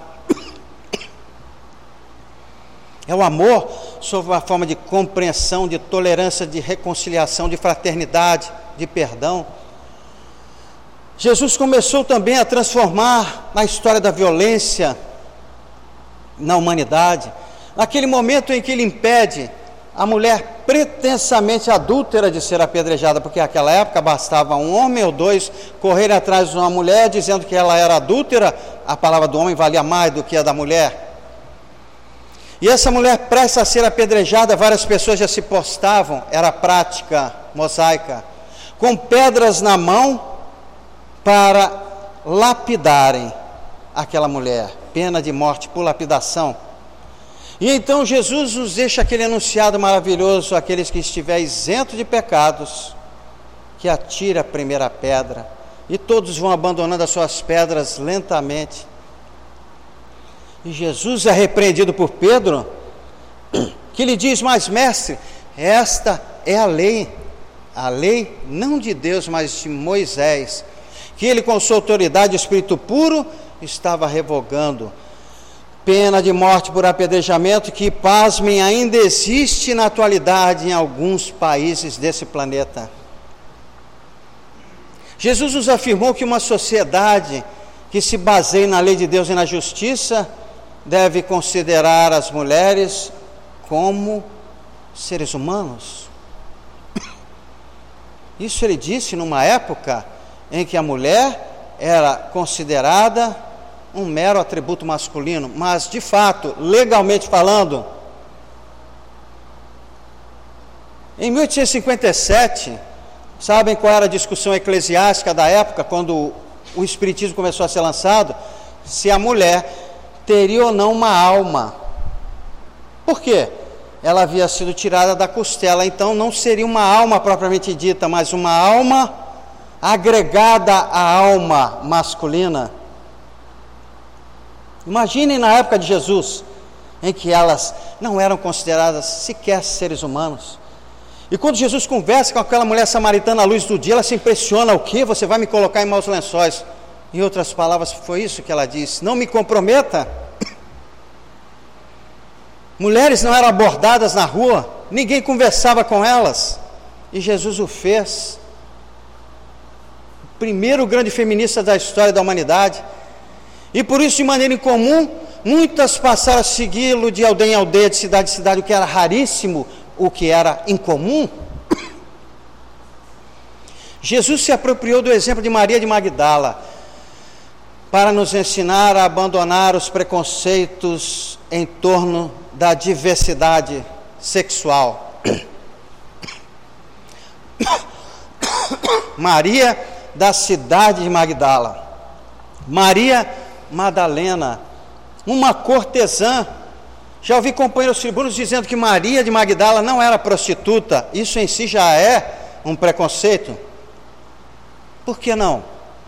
É o amor sob uma forma de compreensão, de tolerância, de reconciliação, de fraternidade, de perdão. Jesus começou também a transformar a história da violência na humanidade, naquele momento em que ele impede a mulher pretensamente adúltera de ser apedrejada, porque naquela época bastava um homem ou dois correrem atrás de uma mulher dizendo que ela era adúltera, a palavra do homem valia mais do que a da mulher. E essa mulher prestes a ser apedrejada, várias pessoas já se postavam, era prática mosaica, com pedras na mão para lapidarem aquela mulher, pena de morte por lapidação. E então Jesus nos deixa aquele enunciado maravilhoso: aqueles que estiver isento de pecados, que atire a primeira pedra. E todos vão abandonando as suas pedras lentamente. E Jesus é repreendido por Pedro, que lhe diz: mas mestre, esta é a lei, a lei não de Deus, mas de Moisés, que ele com sua autoridade e espírito puro estava revogando. Pena de morte por apedrejamento que, pasmem, ainda existe na atualidade em alguns países desse planeta. Jesus nos afirmou que uma sociedade que se baseie na lei de Deus e na justiça deve considerar as mulheres como seres humanos. Isso ele disse numa época em que a mulher era considerada um mero atributo masculino, mas de fato, legalmente falando, em mil oitocentos e cinquenta e sete, sabem qual era a discussão eclesiástica da época, quando o Espiritismo começou a ser lançado? Se a mulher teria ou não uma alma. Por quê? Ela havia sido tirada da costela, então não seria uma alma propriamente dita, mas uma alma agregada à alma masculina. Imaginem na época de Jesus, em que elas não eram consideradas sequer seres humanos. E quando Jesus conversa com aquela mulher samaritana à luz do dia, ela se impressiona: o quê? Você vai me colocar em maus lençóis? Em outras palavras, foi isso que ela disse: não me comprometa. Mulheres não eram abordadas na rua, ninguém conversava com elas, e Jesus o fez. O primeiro grande feminista da história da humanidade. E por isso, de maneira incomum, muitas passaram a segui-lo de aldeia em aldeia, de cidade em cidade, o que era raríssimo, o que era incomum. Jesus se apropriou do exemplo de Maria de Magdala para nos ensinar a abandonar os preconceitos em torno da diversidade sexual. Maria da cidade de Magdala, Maria Madalena, uma cortesã. Já ouvi companheiros tribunos dizendo que Maria de Magdala não era prostituta. Isso em si já é um preconceito. Por que não?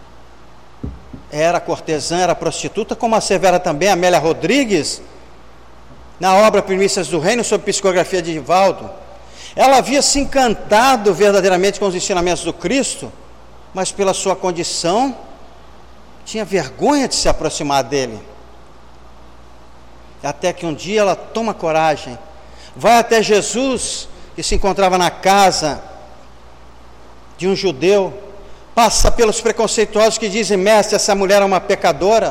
Era cortesã, era prostituta, como assevera também Amélia Rodrigues, na obra Primícias do Reino, sob psicografia de Divaldo. Ela havia se encantado verdadeiramente com os ensinamentos do Cristo, mas pela sua condição, tinha vergonha de se aproximar dele. Até que um dia ela toma coragem, vai até Jesus, que se encontrava na casa de um judeu, passa pelos preconceituosos que dizem: mestre, essa mulher é uma pecadora.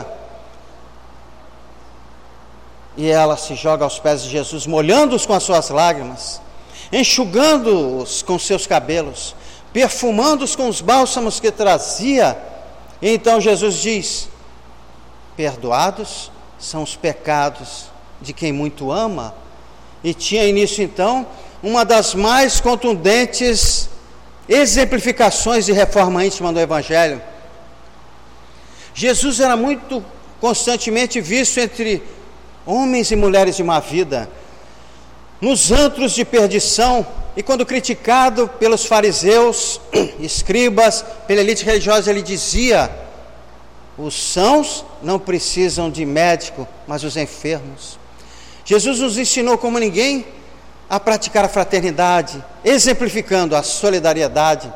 E ela se joga aos pés de Jesus, molhando-os com as suas lágrimas, enxugando-os com seus cabelos, perfumando-os com os bálsamos que trazia. E então Jesus diz: perdoados são os pecados de quem muito ama. E tinha nisso então uma das mais contundentes exemplificações de reforma íntima do Evangelho. Jesus era muito constantemente visto entre homens e mulheres de má vida, nos antros de perdição, e quando criticado pelos fariseus, escribas, pela elite religiosa, ele dizia: os sãos não precisam de médico, mas os enfermos. Jesus nos ensinou como ninguém a praticar a fraternidade, exemplificando a solidariedade,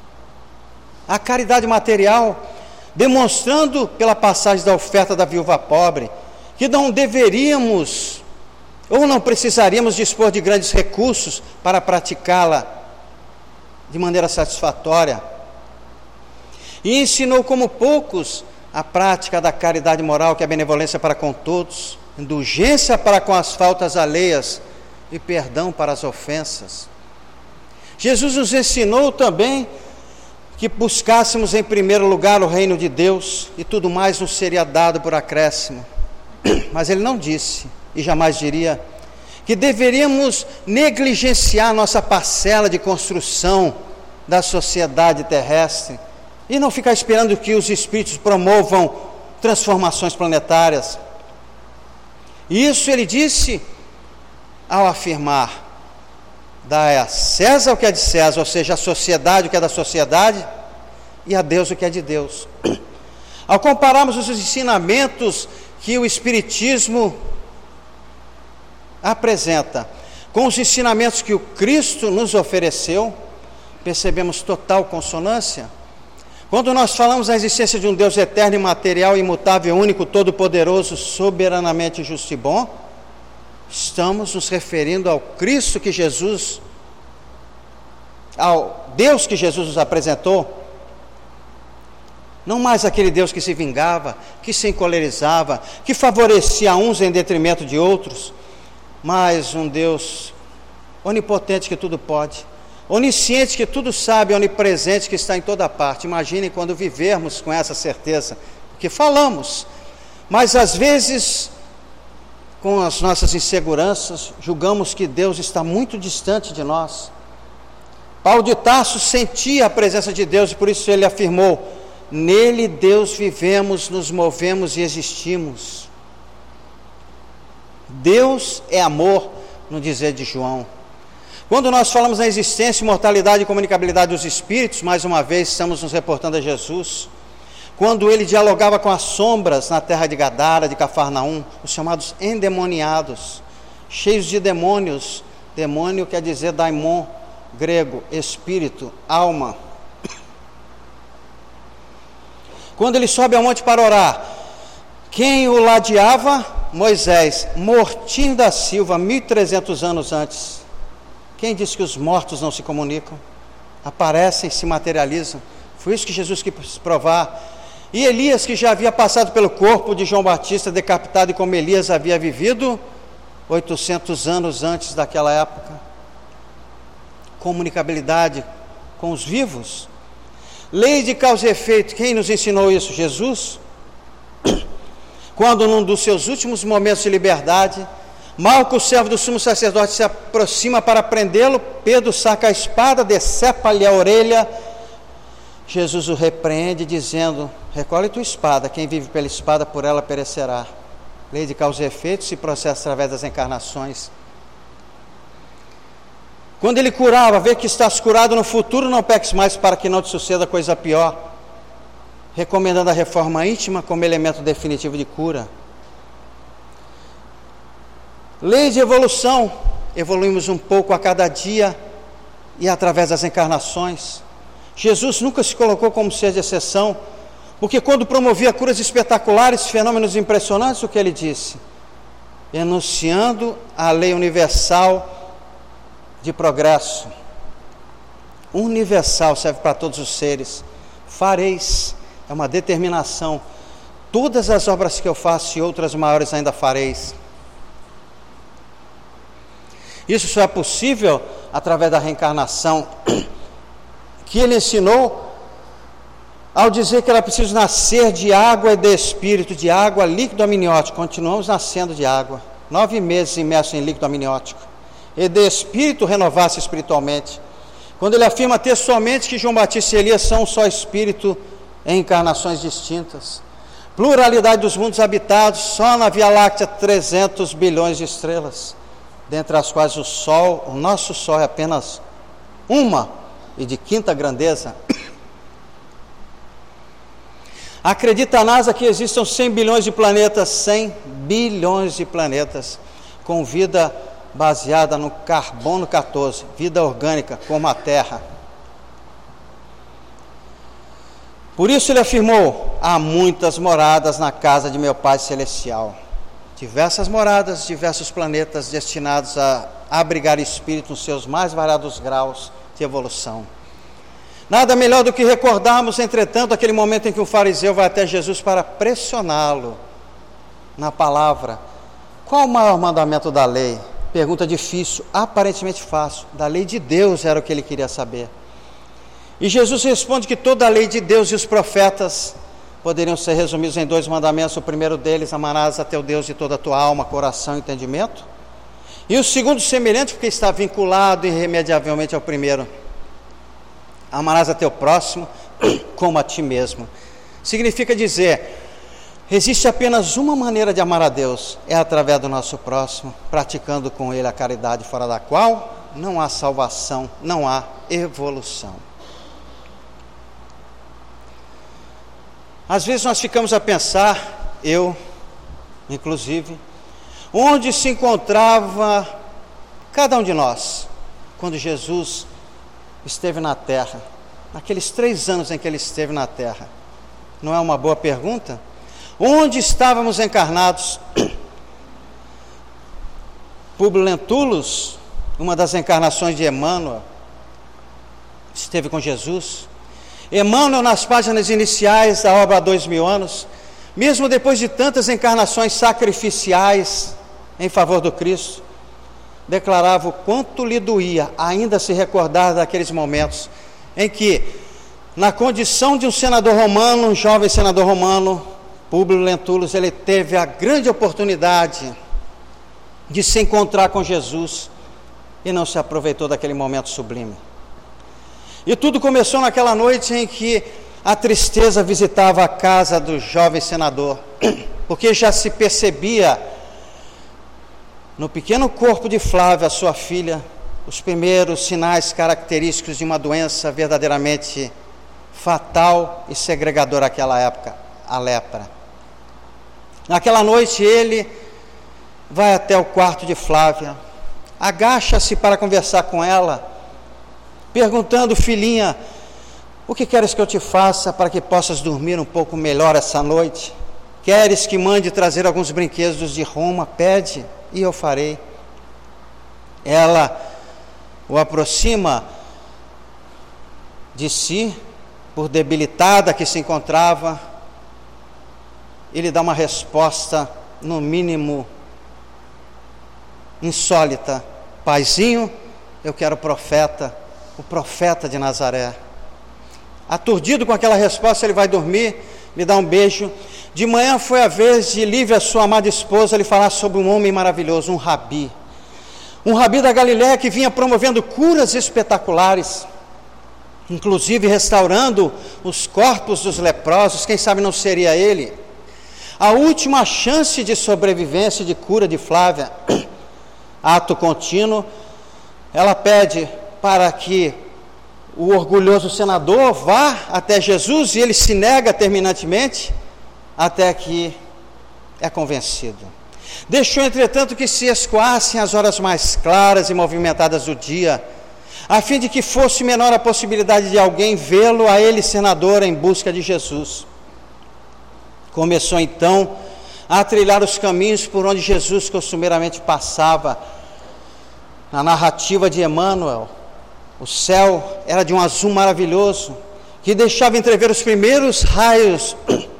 a caridade material, demonstrando pela passagem da oferta da viúva pobre, que não deveríamos ou não precisaríamos dispor de grandes recursos para praticá-la de maneira satisfatória. E ensinou como poucos a prática da caridade moral, que é a benevolência para com todos, indulgência para com as faltas alheias e perdão para as ofensas. Jesus nos ensinou também que buscássemos em primeiro lugar o reino de Deus, e tudo mais nos seria dado por acréscimo. Mas ele não disse, e jamais diria, que deveríamos negligenciar nossa parcela de construção da sociedade terrestre e não ficar esperando que os espíritos promovam transformações planetárias. Isso ele disse ao afirmar: dai a César o que é de César, ou seja, a sociedade o que é da sociedade, e a Deus o que é de Deus. Ao compararmos os ensinamentos que o Espiritismo apresenta com os ensinamentos que o Cristo nos ofereceu, percebemos total consonância. Quando nós falamos da existência de um Deus eterno, imaterial, imutável, único, todo-poderoso, soberanamente justo e bom, estamos nos referindo ao Cristo que Jesus, ao Deus que Jesus nos apresentou. Não mais aquele Deus que se vingava, que se encolerizava, que favorecia uns em detrimento de outros, mas um Deus onipotente que tudo pode, onisciente que tudo sabe, onipresente que está em toda parte. Imaginem quando vivermos com essa certeza, porque falamos, mas às vezes, com as nossas inseguranças, julgamos que Deus está muito distante de nós. Paulo de Tarso sentia a presença de Deus e por isso ele afirmou: nele, Deus, vivemos, nos movemos e existimos. Deus é amor, no dizer de João. Quando nós falamos na existência, imortalidade e comunicabilidade dos espíritos, mais uma vez estamos nos reportando a Jesus. Quando ele dialogava com as sombras na terra de Gadara, de Cafarnaum, os chamados endemoniados, cheios de demônios. Demônio quer dizer daimon, grego, espírito, alma. Quando ele sobe ao monte para orar, quem o ladeava? Moisés, mortinho da Silva, mil e trezentos anos antes. Quem disse que os mortos não se comunicam? Aparecem, se materializam. Foi isso que Jesus quis provar. E Elias, que já havia passado pelo corpo de João Batista decapitado, e como Elias havia vivido oitocentos anos antes daquela época. Comunicabilidade com os vivos. Lei de causa e efeito, quem nos ensinou isso? Jesus. Quando num dos seus últimos momentos de liberdade, Malco, o servo do sumo sacerdote, se aproxima para prendê-lo, Pedro saca a espada, decepa-lhe a orelha. Jesus o repreende, dizendo: recolhe tua espada, quem vive pela espada, por ela perecerá. Lei de causa e efeito se processa através das encarnações. Quando ele curava, vê que estás curado no futuro, não peques mais para que não te suceda coisa pior, recomendando a reforma íntima como elemento definitivo de cura. Lei de evolução, evoluímos um pouco a cada dia e através das encarnações. Jesus nunca se colocou como ser de exceção, porque quando promovia curas espetaculares, fenômenos impressionantes, o que ele disse? Enunciando a lei universal de progresso. Universal, serve para todos os seres. Fareis, é uma determinação. Todas as obras que eu faço e outras maiores ainda fareis. Isso só é possível através da reencarnação, que ele ensinou ao dizer que ela precisa nascer de água e de espírito, de água, líquido amniótico. Continuamos nascendo de água, nove meses imerso em líquido amniótico, e de espírito renovar-se espiritualmente. Quando ele afirma textualmente que João Batista e Elias são um só espírito em encarnações distintas. Pluralidade dos mundos habitados, só na Via Láctea trezentos bilhões de estrelas, dentre as quais o Sol, o nosso Sol é apenas uma, e de quinta grandeza. Acredita a NASA que existam cem bilhões de planetas, cem bilhões de planetas, com vida baseada no carbono quatorze, vida orgânica, como a Terra. Por isso ele afirmou: há muitas moradas na casa de meu Pai Celestial. Diversas moradas, diversos planetas destinados a abrigar espírito nos seus mais variados graus de evolução. Nada melhor do que recordarmos, entretanto, aquele momento em que o fariseu vai até Jesus para pressioná-lo na palavra. Qual o maior mandamento da lei? Pergunta difícil, aparentemente fácil. Da lei de Deus era o que ele queria saber. E Jesus responde que toda a lei de Deus e os profetas poderiam ser resumidos em dois mandamentos. O primeiro deles: amarás a teu Deus de toda a tua alma, coração e entendimento. E o segundo, semelhante, porque está vinculado irremediavelmente ao primeiro: amarás a teu próximo como a ti mesmo. Significa dizer, existe apenas uma maneira de amar a Deus, é através do nosso próximo, praticando com ele a caridade, fora da qual não há salvação, não há evolução. Às vezes nós ficamos a pensar, eu inclusive, onde se encontrava cada um de nós quando Jesus esteve na terra, naqueles três anos em que ele esteve na terra. Não é uma boa pergunta? Onde estávamos encarnados? Públio Lentulus, uma das encarnações de Emmanuel, esteve com Jesus. Emmanuel, nas páginas iniciais da obra há dois mil anos, mesmo depois de tantas encarnações sacrificiais em favor do Cristo, declarava o quanto lhe doía ainda se recordar daqueles momentos em que, na condição de um senador romano, um jovem senador romano, Públio Lentulus, ele teve a grande oportunidade de se encontrar com Jesus e não se aproveitou daquele momento sublime. E tudo começou naquela noite em que a tristeza visitava a casa do jovem senador, porque já se percebia no pequeno corpo de Flávia, sua filha, os primeiros sinais característicos de uma doença verdadeiramente fatal e segregadora naquela época, a lepra. Naquela noite ele vai até o quarto de Flávia, agacha-se para conversar com ela, perguntando: filhinha, o que queres que eu te faça para que possas dormir um pouco melhor essa noite? Queres que mande trazer alguns brinquedos de Roma? Pede e eu farei. Ela o aproxima de si, por debilitada que se encontrava, e lhe dá uma resposta, no mínimo, insólita: paizinho, eu quero o profeta, o profeta de Nazaré. Aturdido com aquela resposta, ele vai dormir, lhe dá um beijo. De manhã foi a vez de Lívia, sua amada esposa, lhe falar sobre um homem maravilhoso, um rabi. Um rabi da Galiléia que vinha promovendo curas espetaculares, inclusive restaurando os corpos dos leprosos. Quem sabe não seria ele a última chance de sobrevivência e de cura de Flávia. Ato contínuo, ela pede para que o orgulhoso senador vá até Jesus, e ele se nega terminantemente, até que é convencido. Deixou, entretanto, que se escoassem as horas mais claras e movimentadas do dia, a fim de que fosse menor a possibilidade de alguém vê-lo, a ele, senador, em busca de Jesus. Começou então a trilhar os caminhos por onde Jesus costumeiramente passava. Na narrativa de Emmanuel, o céu era de um azul maravilhoso, que deixava entrever os primeiros raios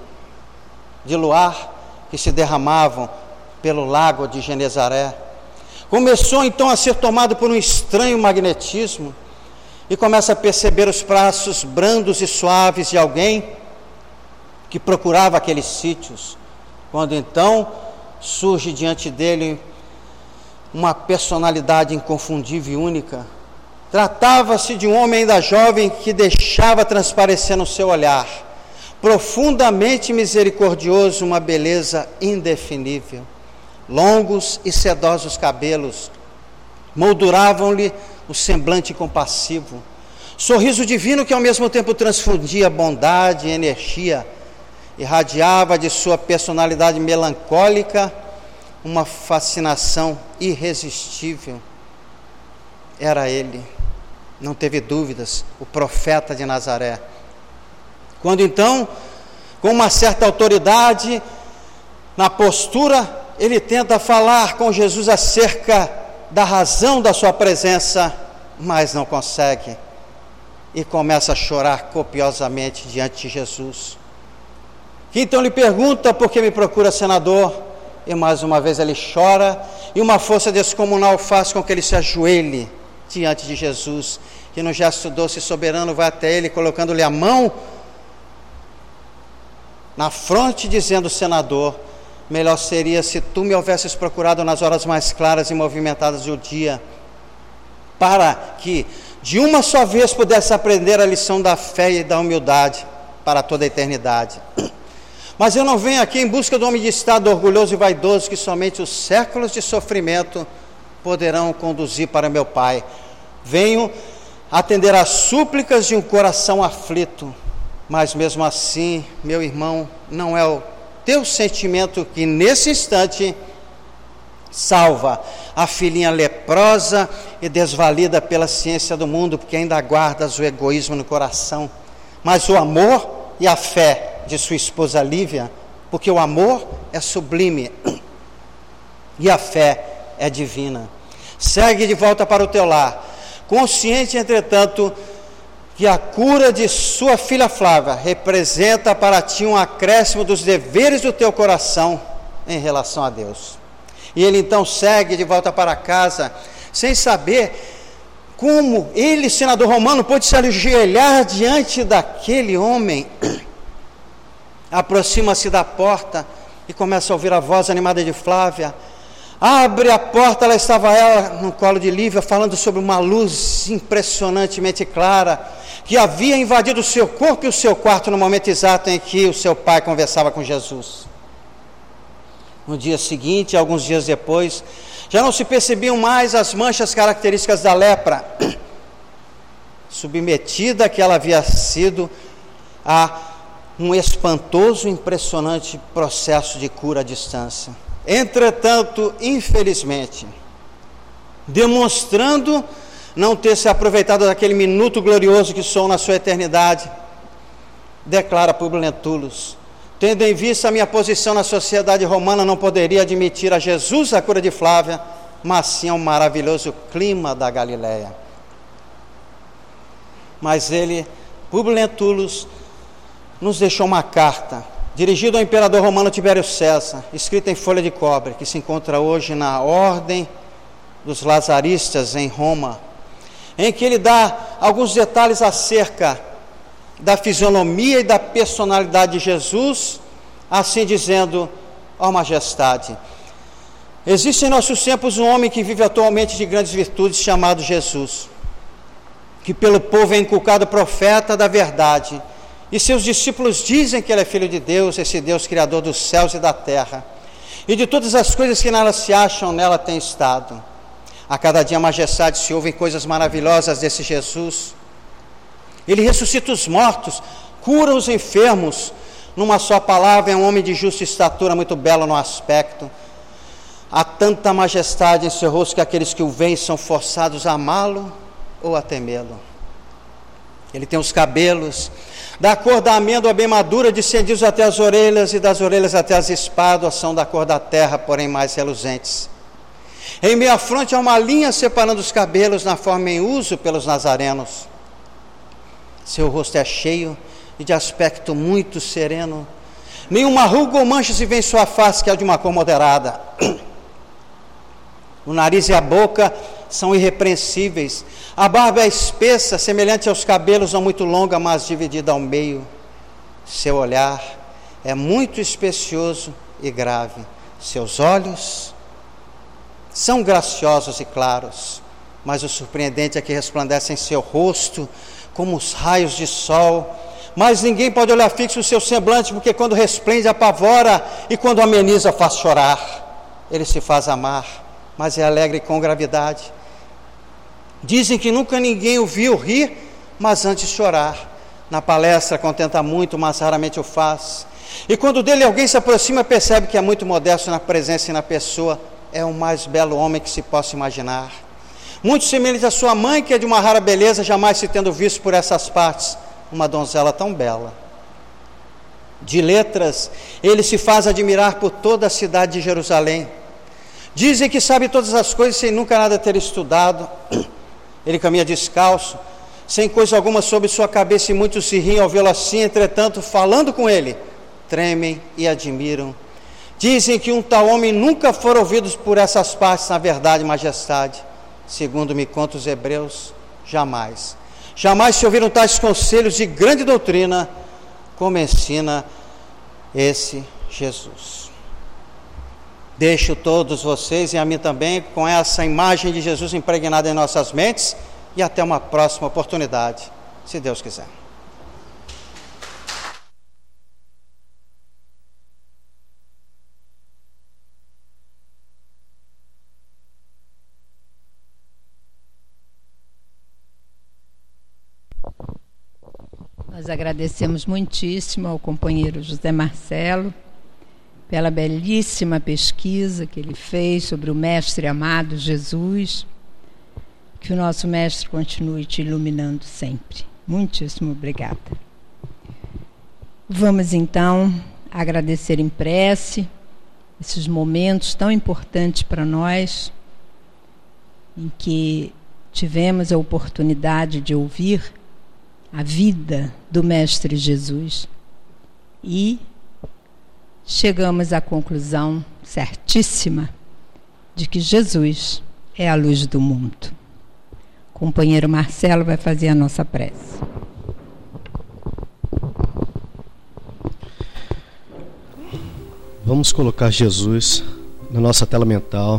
de luar que se derramavam pelo lago de Genezaré. Começou então a ser tomado por um estranho magnetismo, e começa a perceber os braços brandos e suaves de alguém que procurava aqueles sítios, quando então surge diante dele uma personalidade inconfundível e única. Tratava-se de um homem ainda jovem que deixava transparecer no seu olhar, profundamente misericordioso, uma beleza indefinível. Longos e sedosos cabelos molduravam-lhe o semblante compassivo, sorriso divino que ao mesmo tempo transfundia bondade e energia, irradiava de sua personalidade melancólica uma fascinação irresistível. Era ele, não teve dúvidas, o profeta de Nazaré. Quando então, com uma certa autoridade, na postura, ele tenta falar com Jesus acerca da razão da sua presença, mas não consegue, e começa a chorar copiosamente diante de Jesus, que então lhe pergunta: por que me procura, senador? E mais uma vez ele chora, e uma força descomunal faz com que ele se ajoelhe diante de Jesus, que no gesto doce e soberano vai até ele, colocando-lhe a mão na fronte, dizendo: senador, melhor seria se tu me houvesses procurado nas horas mais claras e movimentadas do dia, para que de uma só vez pudesse aprender a lição da fé e da humildade para toda a eternidade. Mas eu não venho aqui em busca do homem de estado orgulhoso e vaidoso, que somente os séculos de sofrimento poderão conduzir para meu Pai. Venho atender às súplicas de um coração aflito, mas mesmo assim, meu irmão, não é o teu sentimento que nesse instante salva a filhinha leprosa e desvalida pela ciência do mundo, porque ainda guardas o egoísmo no coração, mas o amor e a fé de sua esposa Lívia, porque o amor é sublime e a fé é divina. Segue de volta para o teu lar, consciente, entretanto, que a cura de sua filha Flávia representa para ti um acréscimo dos deveres do teu coração em relação a Deus. E ele então segue de volta para casa, sem saber como ele, senador romano, pôde se ajoelhar diante daquele homem. Aproxima-se da porta e começa a ouvir a voz animada de Flávia. Abre a porta, ela estava ela no colo de Lívia, falando sobre uma luz impressionantemente clara, que havia invadido o seu corpo e o seu quarto no momento exato em que o seu pai conversava com Jesus. No dia seguinte, alguns dias depois, já não se percebiam mais as manchas características da lepra, submetida que ela havia sido a um espantoso e impressionante processo de cura à distância. Entretanto, infelizmente, demonstrando não ter se aproveitado daquele minuto glorioso que sou na sua eternidade, declara Públio Lentulus: tendo em vista a minha posição na sociedade romana, não poderia admitir a Jesus a cura de Flávia, mas sim ao maravilhoso clima da Galileia. Mas ele, Públio Lentulus, nos deixou uma carta, dirigida ao imperador romano Tibério César, escrita em folha de cobre, que se encontra hoje na Ordem dos Lazaristas em Roma, em que ele dá alguns detalhes acerca da fisionomia e da personalidade de Jesus, assim dizendo: ó majestade, existe em nossos tempos um homem que vive atualmente de grandes virtudes, chamado Jesus, que pelo povo é inculcado profeta da verdade, e seus discípulos dizem que ele é filho de Deus, esse Deus criador dos céus e da terra, e de todas as coisas que nela se acham, nela tem estado. A cada dia, a majestade, se ouvem coisas maravilhosas desse Jesus. Ele ressuscita os mortos, cura os enfermos. Numa só palavra, é um homem de justa estatura, muito belo no aspecto. Há tanta majestade em seu rosto que aqueles que o veem são forçados a amá-lo ou a temê-lo. Ele tem os cabelos da cor da amêndoa bem madura, descendidos até as orelhas, e das orelhas até as espáduas, são da cor da terra, porém mais reluzentes. Em meia fronte há uma linha separando os cabelos, na forma em uso pelos nazarenos. Seu rosto é cheio e de aspecto muito sereno. Nenhuma ruga ou mancha se vê em sua face, que é de uma cor moderada. O nariz e a boca são irrepreensíveis. A barba é espessa, semelhante aos cabelos, não muito longa, mas dividida ao meio. Seu olhar é muito especioso e grave. Seus olhos são graciosos e claros, mas o surpreendente é que resplandecem em seu rosto como os raios de sol. Mas ninguém pode olhar fixo o seu semblante, porque quando resplende apavora, e quando ameniza faz chorar. Ele se faz amar, mas é alegre com gravidade. Dizem que nunca ninguém o viu rir, mas antes chorar. Na palestra contenta muito, mas raramente o faz. E quando dele alguém se aproxima, percebe que é muito modesto na presença e na pessoa. É o mais belo homem que se possa imaginar. Muito semelhante à sua mãe, que é de uma rara beleza, jamais se tendo visto por essas partes uma donzela tão bela. De letras, ele se faz admirar por toda a cidade de Jerusalém. Dizem que sabe todas as coisas sem nunca nada ter estudado. Ele caminha descalço, sem coisa alguma sobre sua cabeça, e muitos se riem ao vê-lo assim. Entretanto, falando com ele, tremem e admiram. Dizem que um tal homem nunca foram ouvidos por essas partes. Na verdade, majestade, segundo me contam os hebreus, jamais, jamais se ouviram tais conselhos de grande doutrina, como ensina esse Jesus. Deixo todos vocês e a mim também com essa imagem de Jesus impregnada em nossas mentes, e até uma próxima oportunidade, se Deus quiser. Nós agradecemos muitíssimo ao companheiro José Marcelo pela belíssima pesquisa que ele fez sobre o Mestre amado Jesus. Que o nosso Mestre continue te iluminando sempre. Muitíssimo obrigada. Vamos então agradecer em prece esses momentos tão importantes para nós, em que tivemos a oportunidade de ouvir a vida do Mestre Jesus e chegamos à conclusão certíssima de que Jesus é a luz do mundo. O companheiro Marcelo vai fazer a nossa prece. Vamos colocar Jesus na nossa tela mental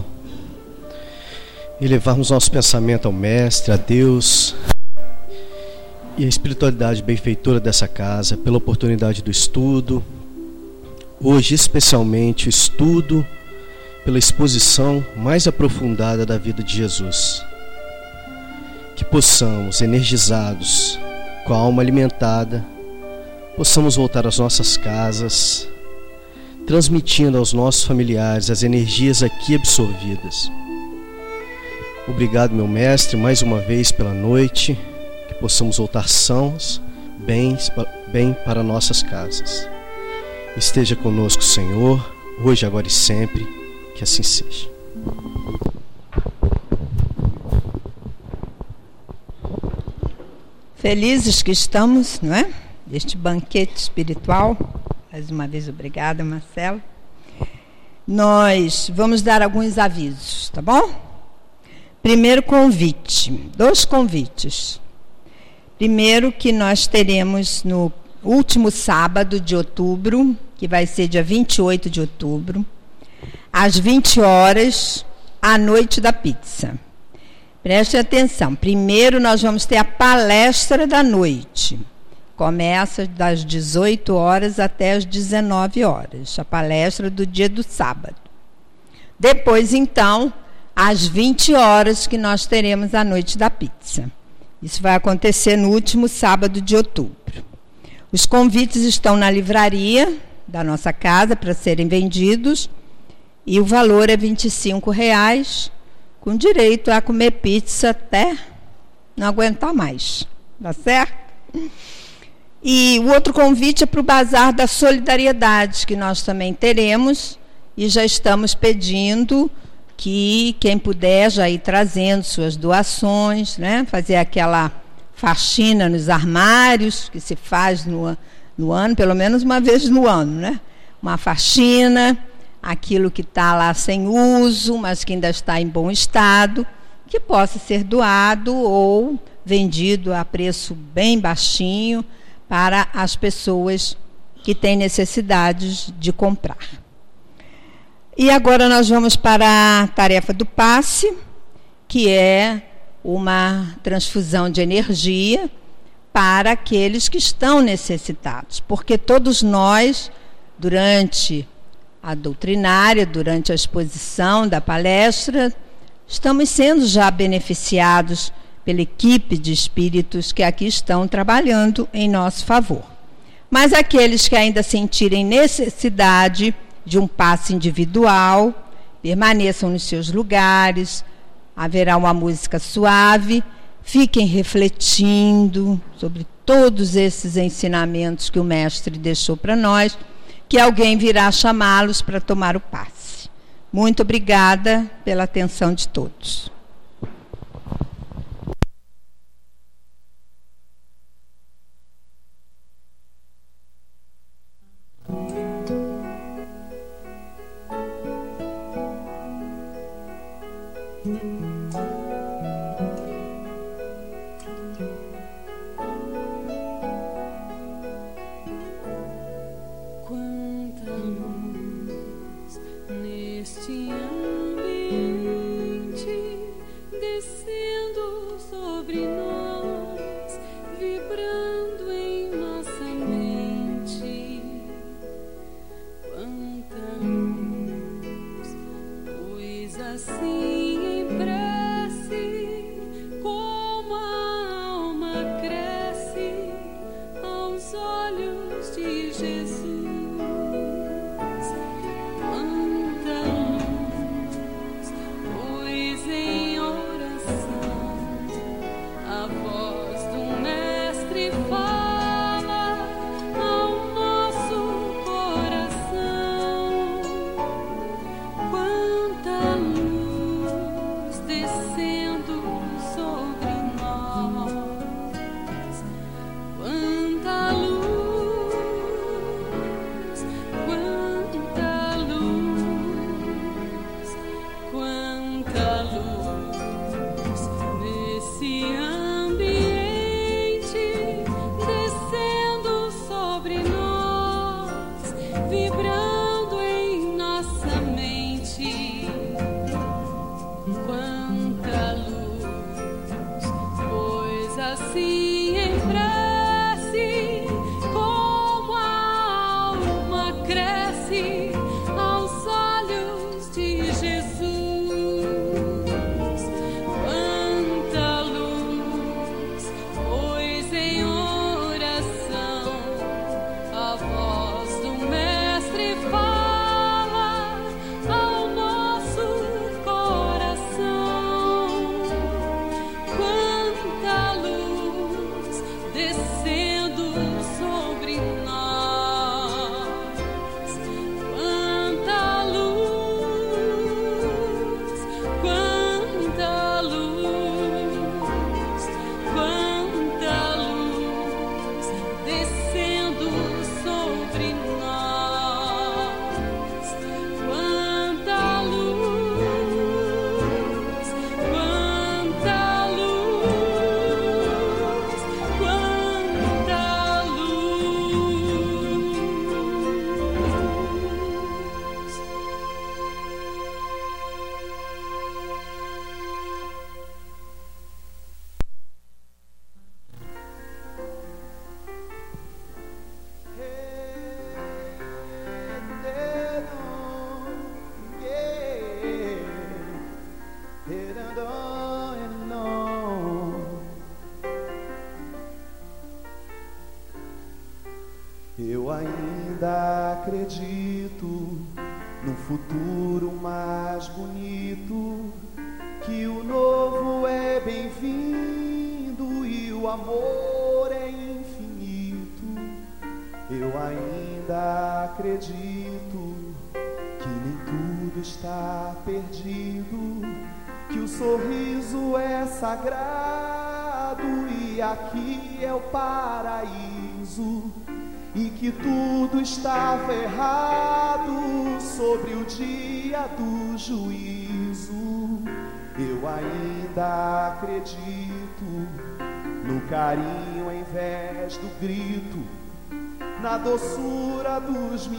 e levarmos nosso pensamento ao Mestre, a Deus e a espiritualidade benfeitora dessa casa, pela oportunidade do estudo, hoje especialmente o estudo pela exposição mais aprofundada da vida de Jesus. Que possamos, energizados, com a alma alimentada, possamos voltar às nossas casas, transmitindo aos nossos familiares as energias aqui absorvidas. Obrigado, meu Mestre, mais uma vez pela noite, que possamos voltar sãos, bens, bem para nossas casas. Esteja conosco, Senhor, hoje, agora e sempre, que assim seja. Felizes que estamos, não é? Deste banquete espiritual. Mais uma vez, obrigada, Marcelo. Nós vamos dar alguns avisos, tá bom? Primeiro convite, dois convites. Primeiro, que nós teremos no último sábado de outubro, que vai ser dia vinte e oito de outubro, às vinte horas, a Noite da Pizza. Preste atenção, primeiro nós vamos ter a palestra da noite. Começa das dezoito horas até as dezenove horas, a palestra do dia do sábado. Depois, então, às vinte horas, que nós teremos a Noite da Pizza. Isso vai acontecer no último sábado de outubro. Os convites estão na livraria da nossa casa para serem vendidos e o valor é vinte e cinco reais, com direito a comer pizza até não aguentar mais. Tá certo? E o outro convite é para o Bazar da Solidariedade, que nós também teremos, e já estamos pedindo que quem puder já ir trazendo suas doações, né? Fazer aquela faxina nos armários, que se faz no, no ano, pelo menos uma vez no ano, né? Uma faxina, aquilo que está lá sem uso, mas que ainda está em bom estado, que possa ser doado ou vendido a preço bem baixinho para as pessoas que têm necessidades de comprar. E agora nós vamos para a tarefa do passe, que é uma transfusão de energia para aqueles que estão necessitados, porque todos nós, durante a doutrinária, durante a exposição da palestra, estamos sendo já beneficiados pela equipe de espíritos que aqui estão trabalhando em nosso favor. Mas aqueles que ainda sentirem necessidade de um passe individual, permaneçam nos seus lugares, haverá uma música suave, fiquem refletindo sobre todos esses ensinamentos que o Mestre deixou para nós, que alguém virá chamá-los para tomar o passe. Muito obrigada pela atenção de todos. Quanta luz Eu ainda acredito num futuro mais bonito, que o novo é bem-vindo e o amor é infinito. Eu ainda acredito que nem tudo está perdido, que o sorriso é sagrado e aqui é o paraíso, e que tudo estava errado sobre o dia do juízo. Eu ainda acredito no carinho ao invés do grito, na doçura dos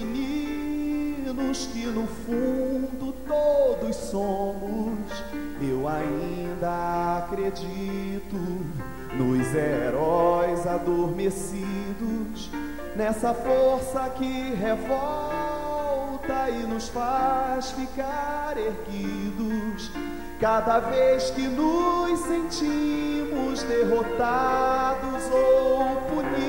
meninos que no fundo todos somos. Eu ainda acredito nos heróis adormecidos, nessa força que revolta e nos faz ficar erguidos cada vez que nos sentimos derrotados ou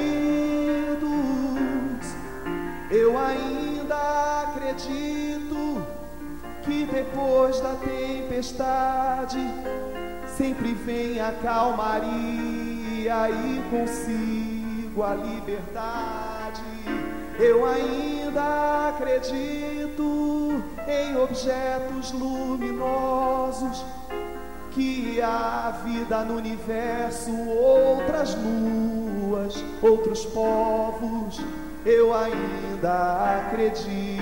punidos. Eu ainda acredito que depois da tempestade sempre vem a calmaria e consigo a liberdade. Eu ainda acredito em objetos luminosos, que há vida no universo, outras luas, outros povos. Eu ainda acredito.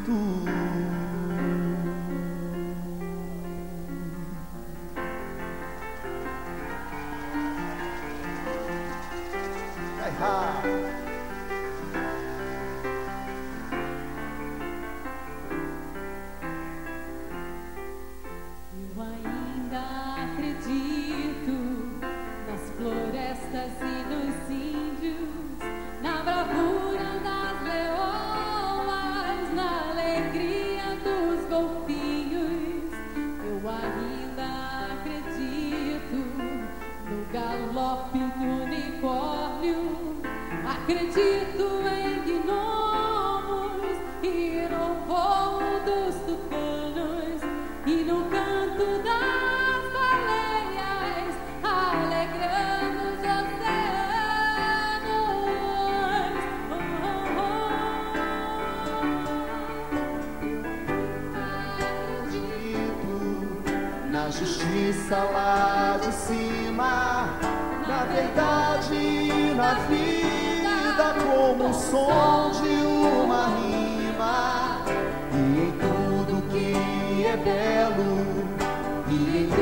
Acredito em gnomos e no voo dos tucanos e no canto das baleias, alegrando os oceanos. Oh, oh, oh. Acredito na justiça lá de cima, na verdade e na vida, como o som de uma rima, e em tudo que é belo, e em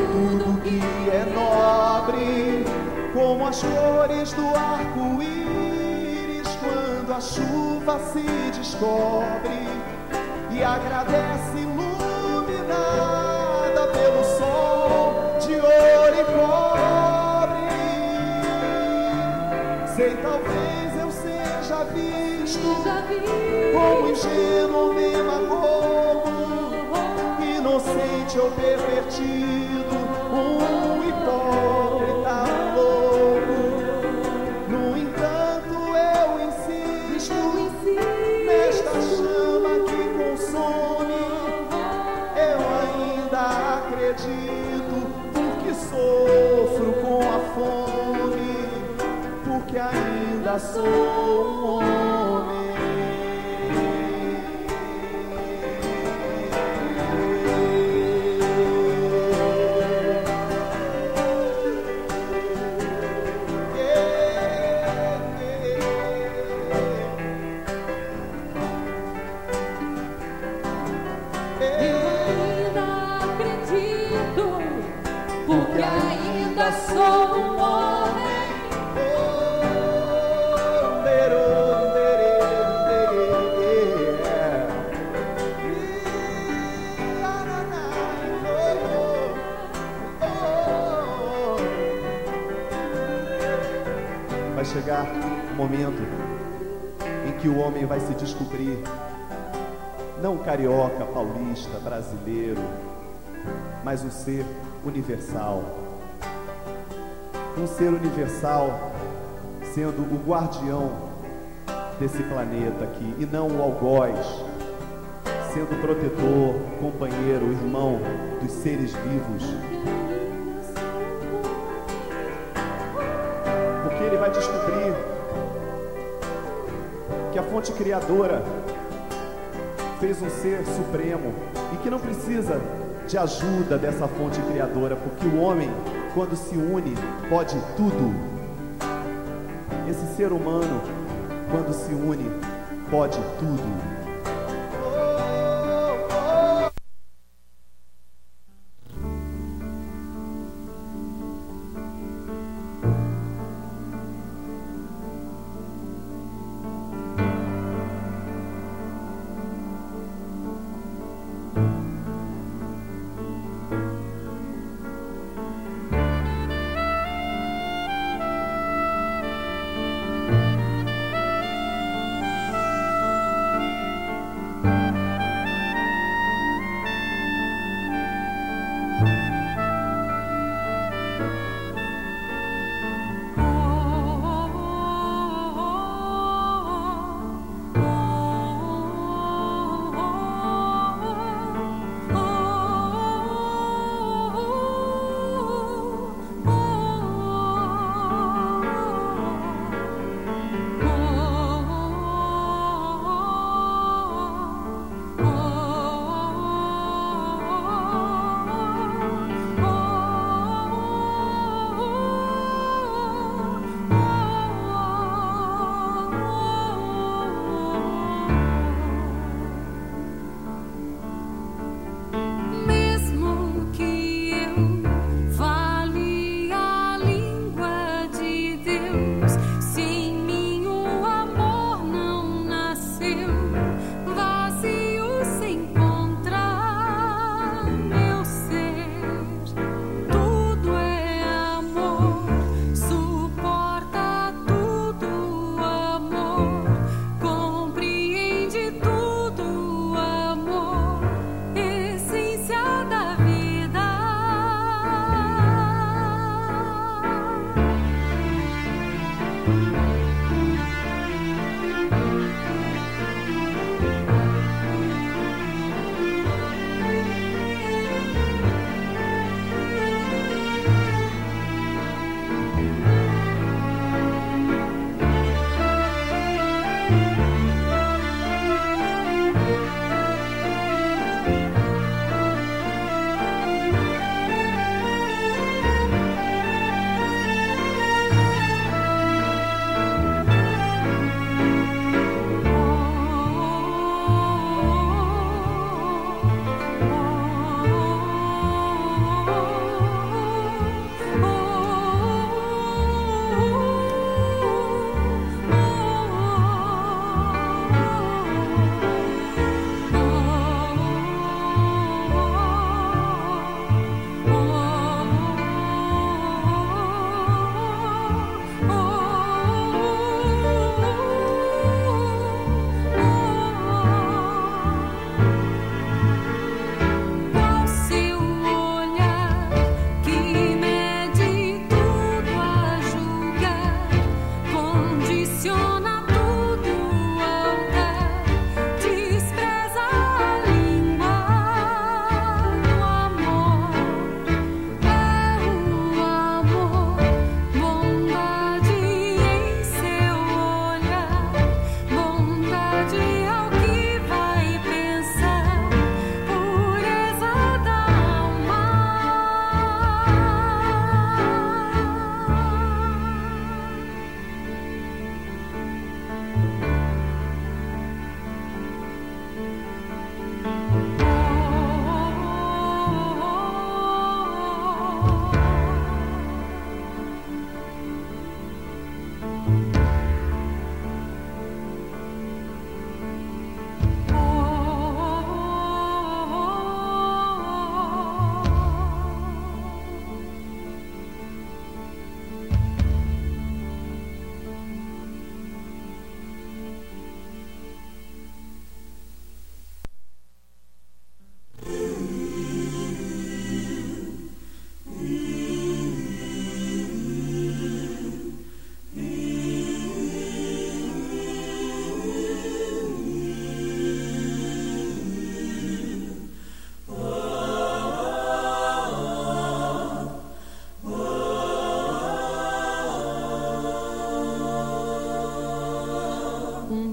com as cores do arco-íris quando a chuva se descobre e agradece iluminada pelo sol de ouro e cobre. Sei, talvez eu seja visto como ingênuo demagogo, inocente ou pervertido, um hipócrita louco. No entanto eu insisto nesta chama que consome. Eu ainda acredito, porque sofro com a fome, porque ainda sou um homem. Sou um homem. Vai chegar o momento em que o homem vai se descobrir não carioca, paulista, brasileiro, mas um ser universal. Um ser universal, sendo o guardião desse planeta aqui, e não o algoz, sendo o protetor, companheiro, irmão dos seres vivos. Porque ele vai descobrir que a fonte criadora fez um ser supremo e que não precisa de ajuda dessa fonte criadora, porque o homem, quando se une, pode tudo. Esse ser humano, quando se une, pode tudo.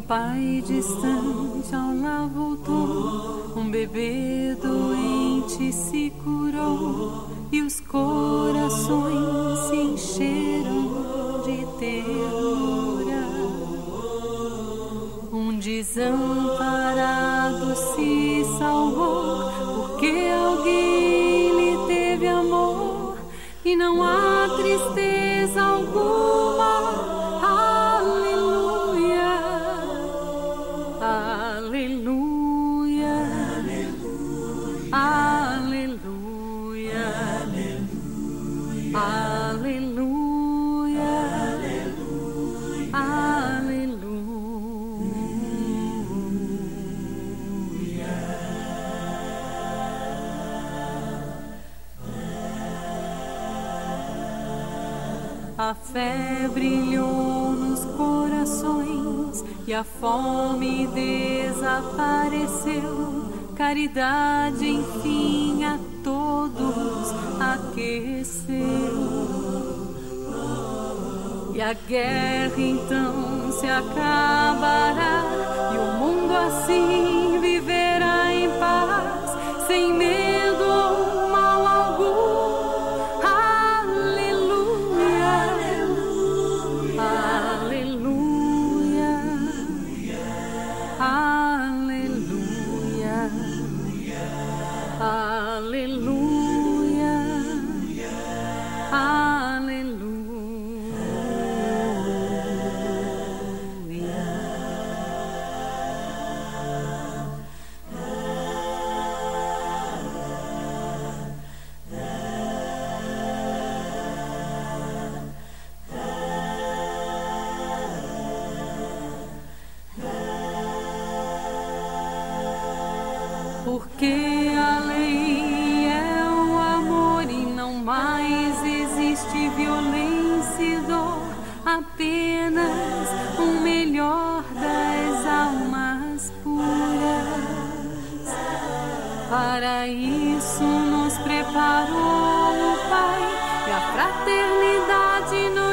pai distante ao lar voltou, um bebê doente se curou e os corações se encheram de ternura. Um desamparado se salvou porque alguém lhe teve amor e não há tristeza alguma. A fé brilhou nos corações e a fome desapareceu. Caridade, enfim, a todos aqueceu. E a guerra então se acabará e o mundo assim viverá em paz, sem medo ou mal algum. Porque a lei é o amor e não mais existe violência e dor, apenas o melhor das almas puras. Para isso nos preparou o Pai e a fraternidade nos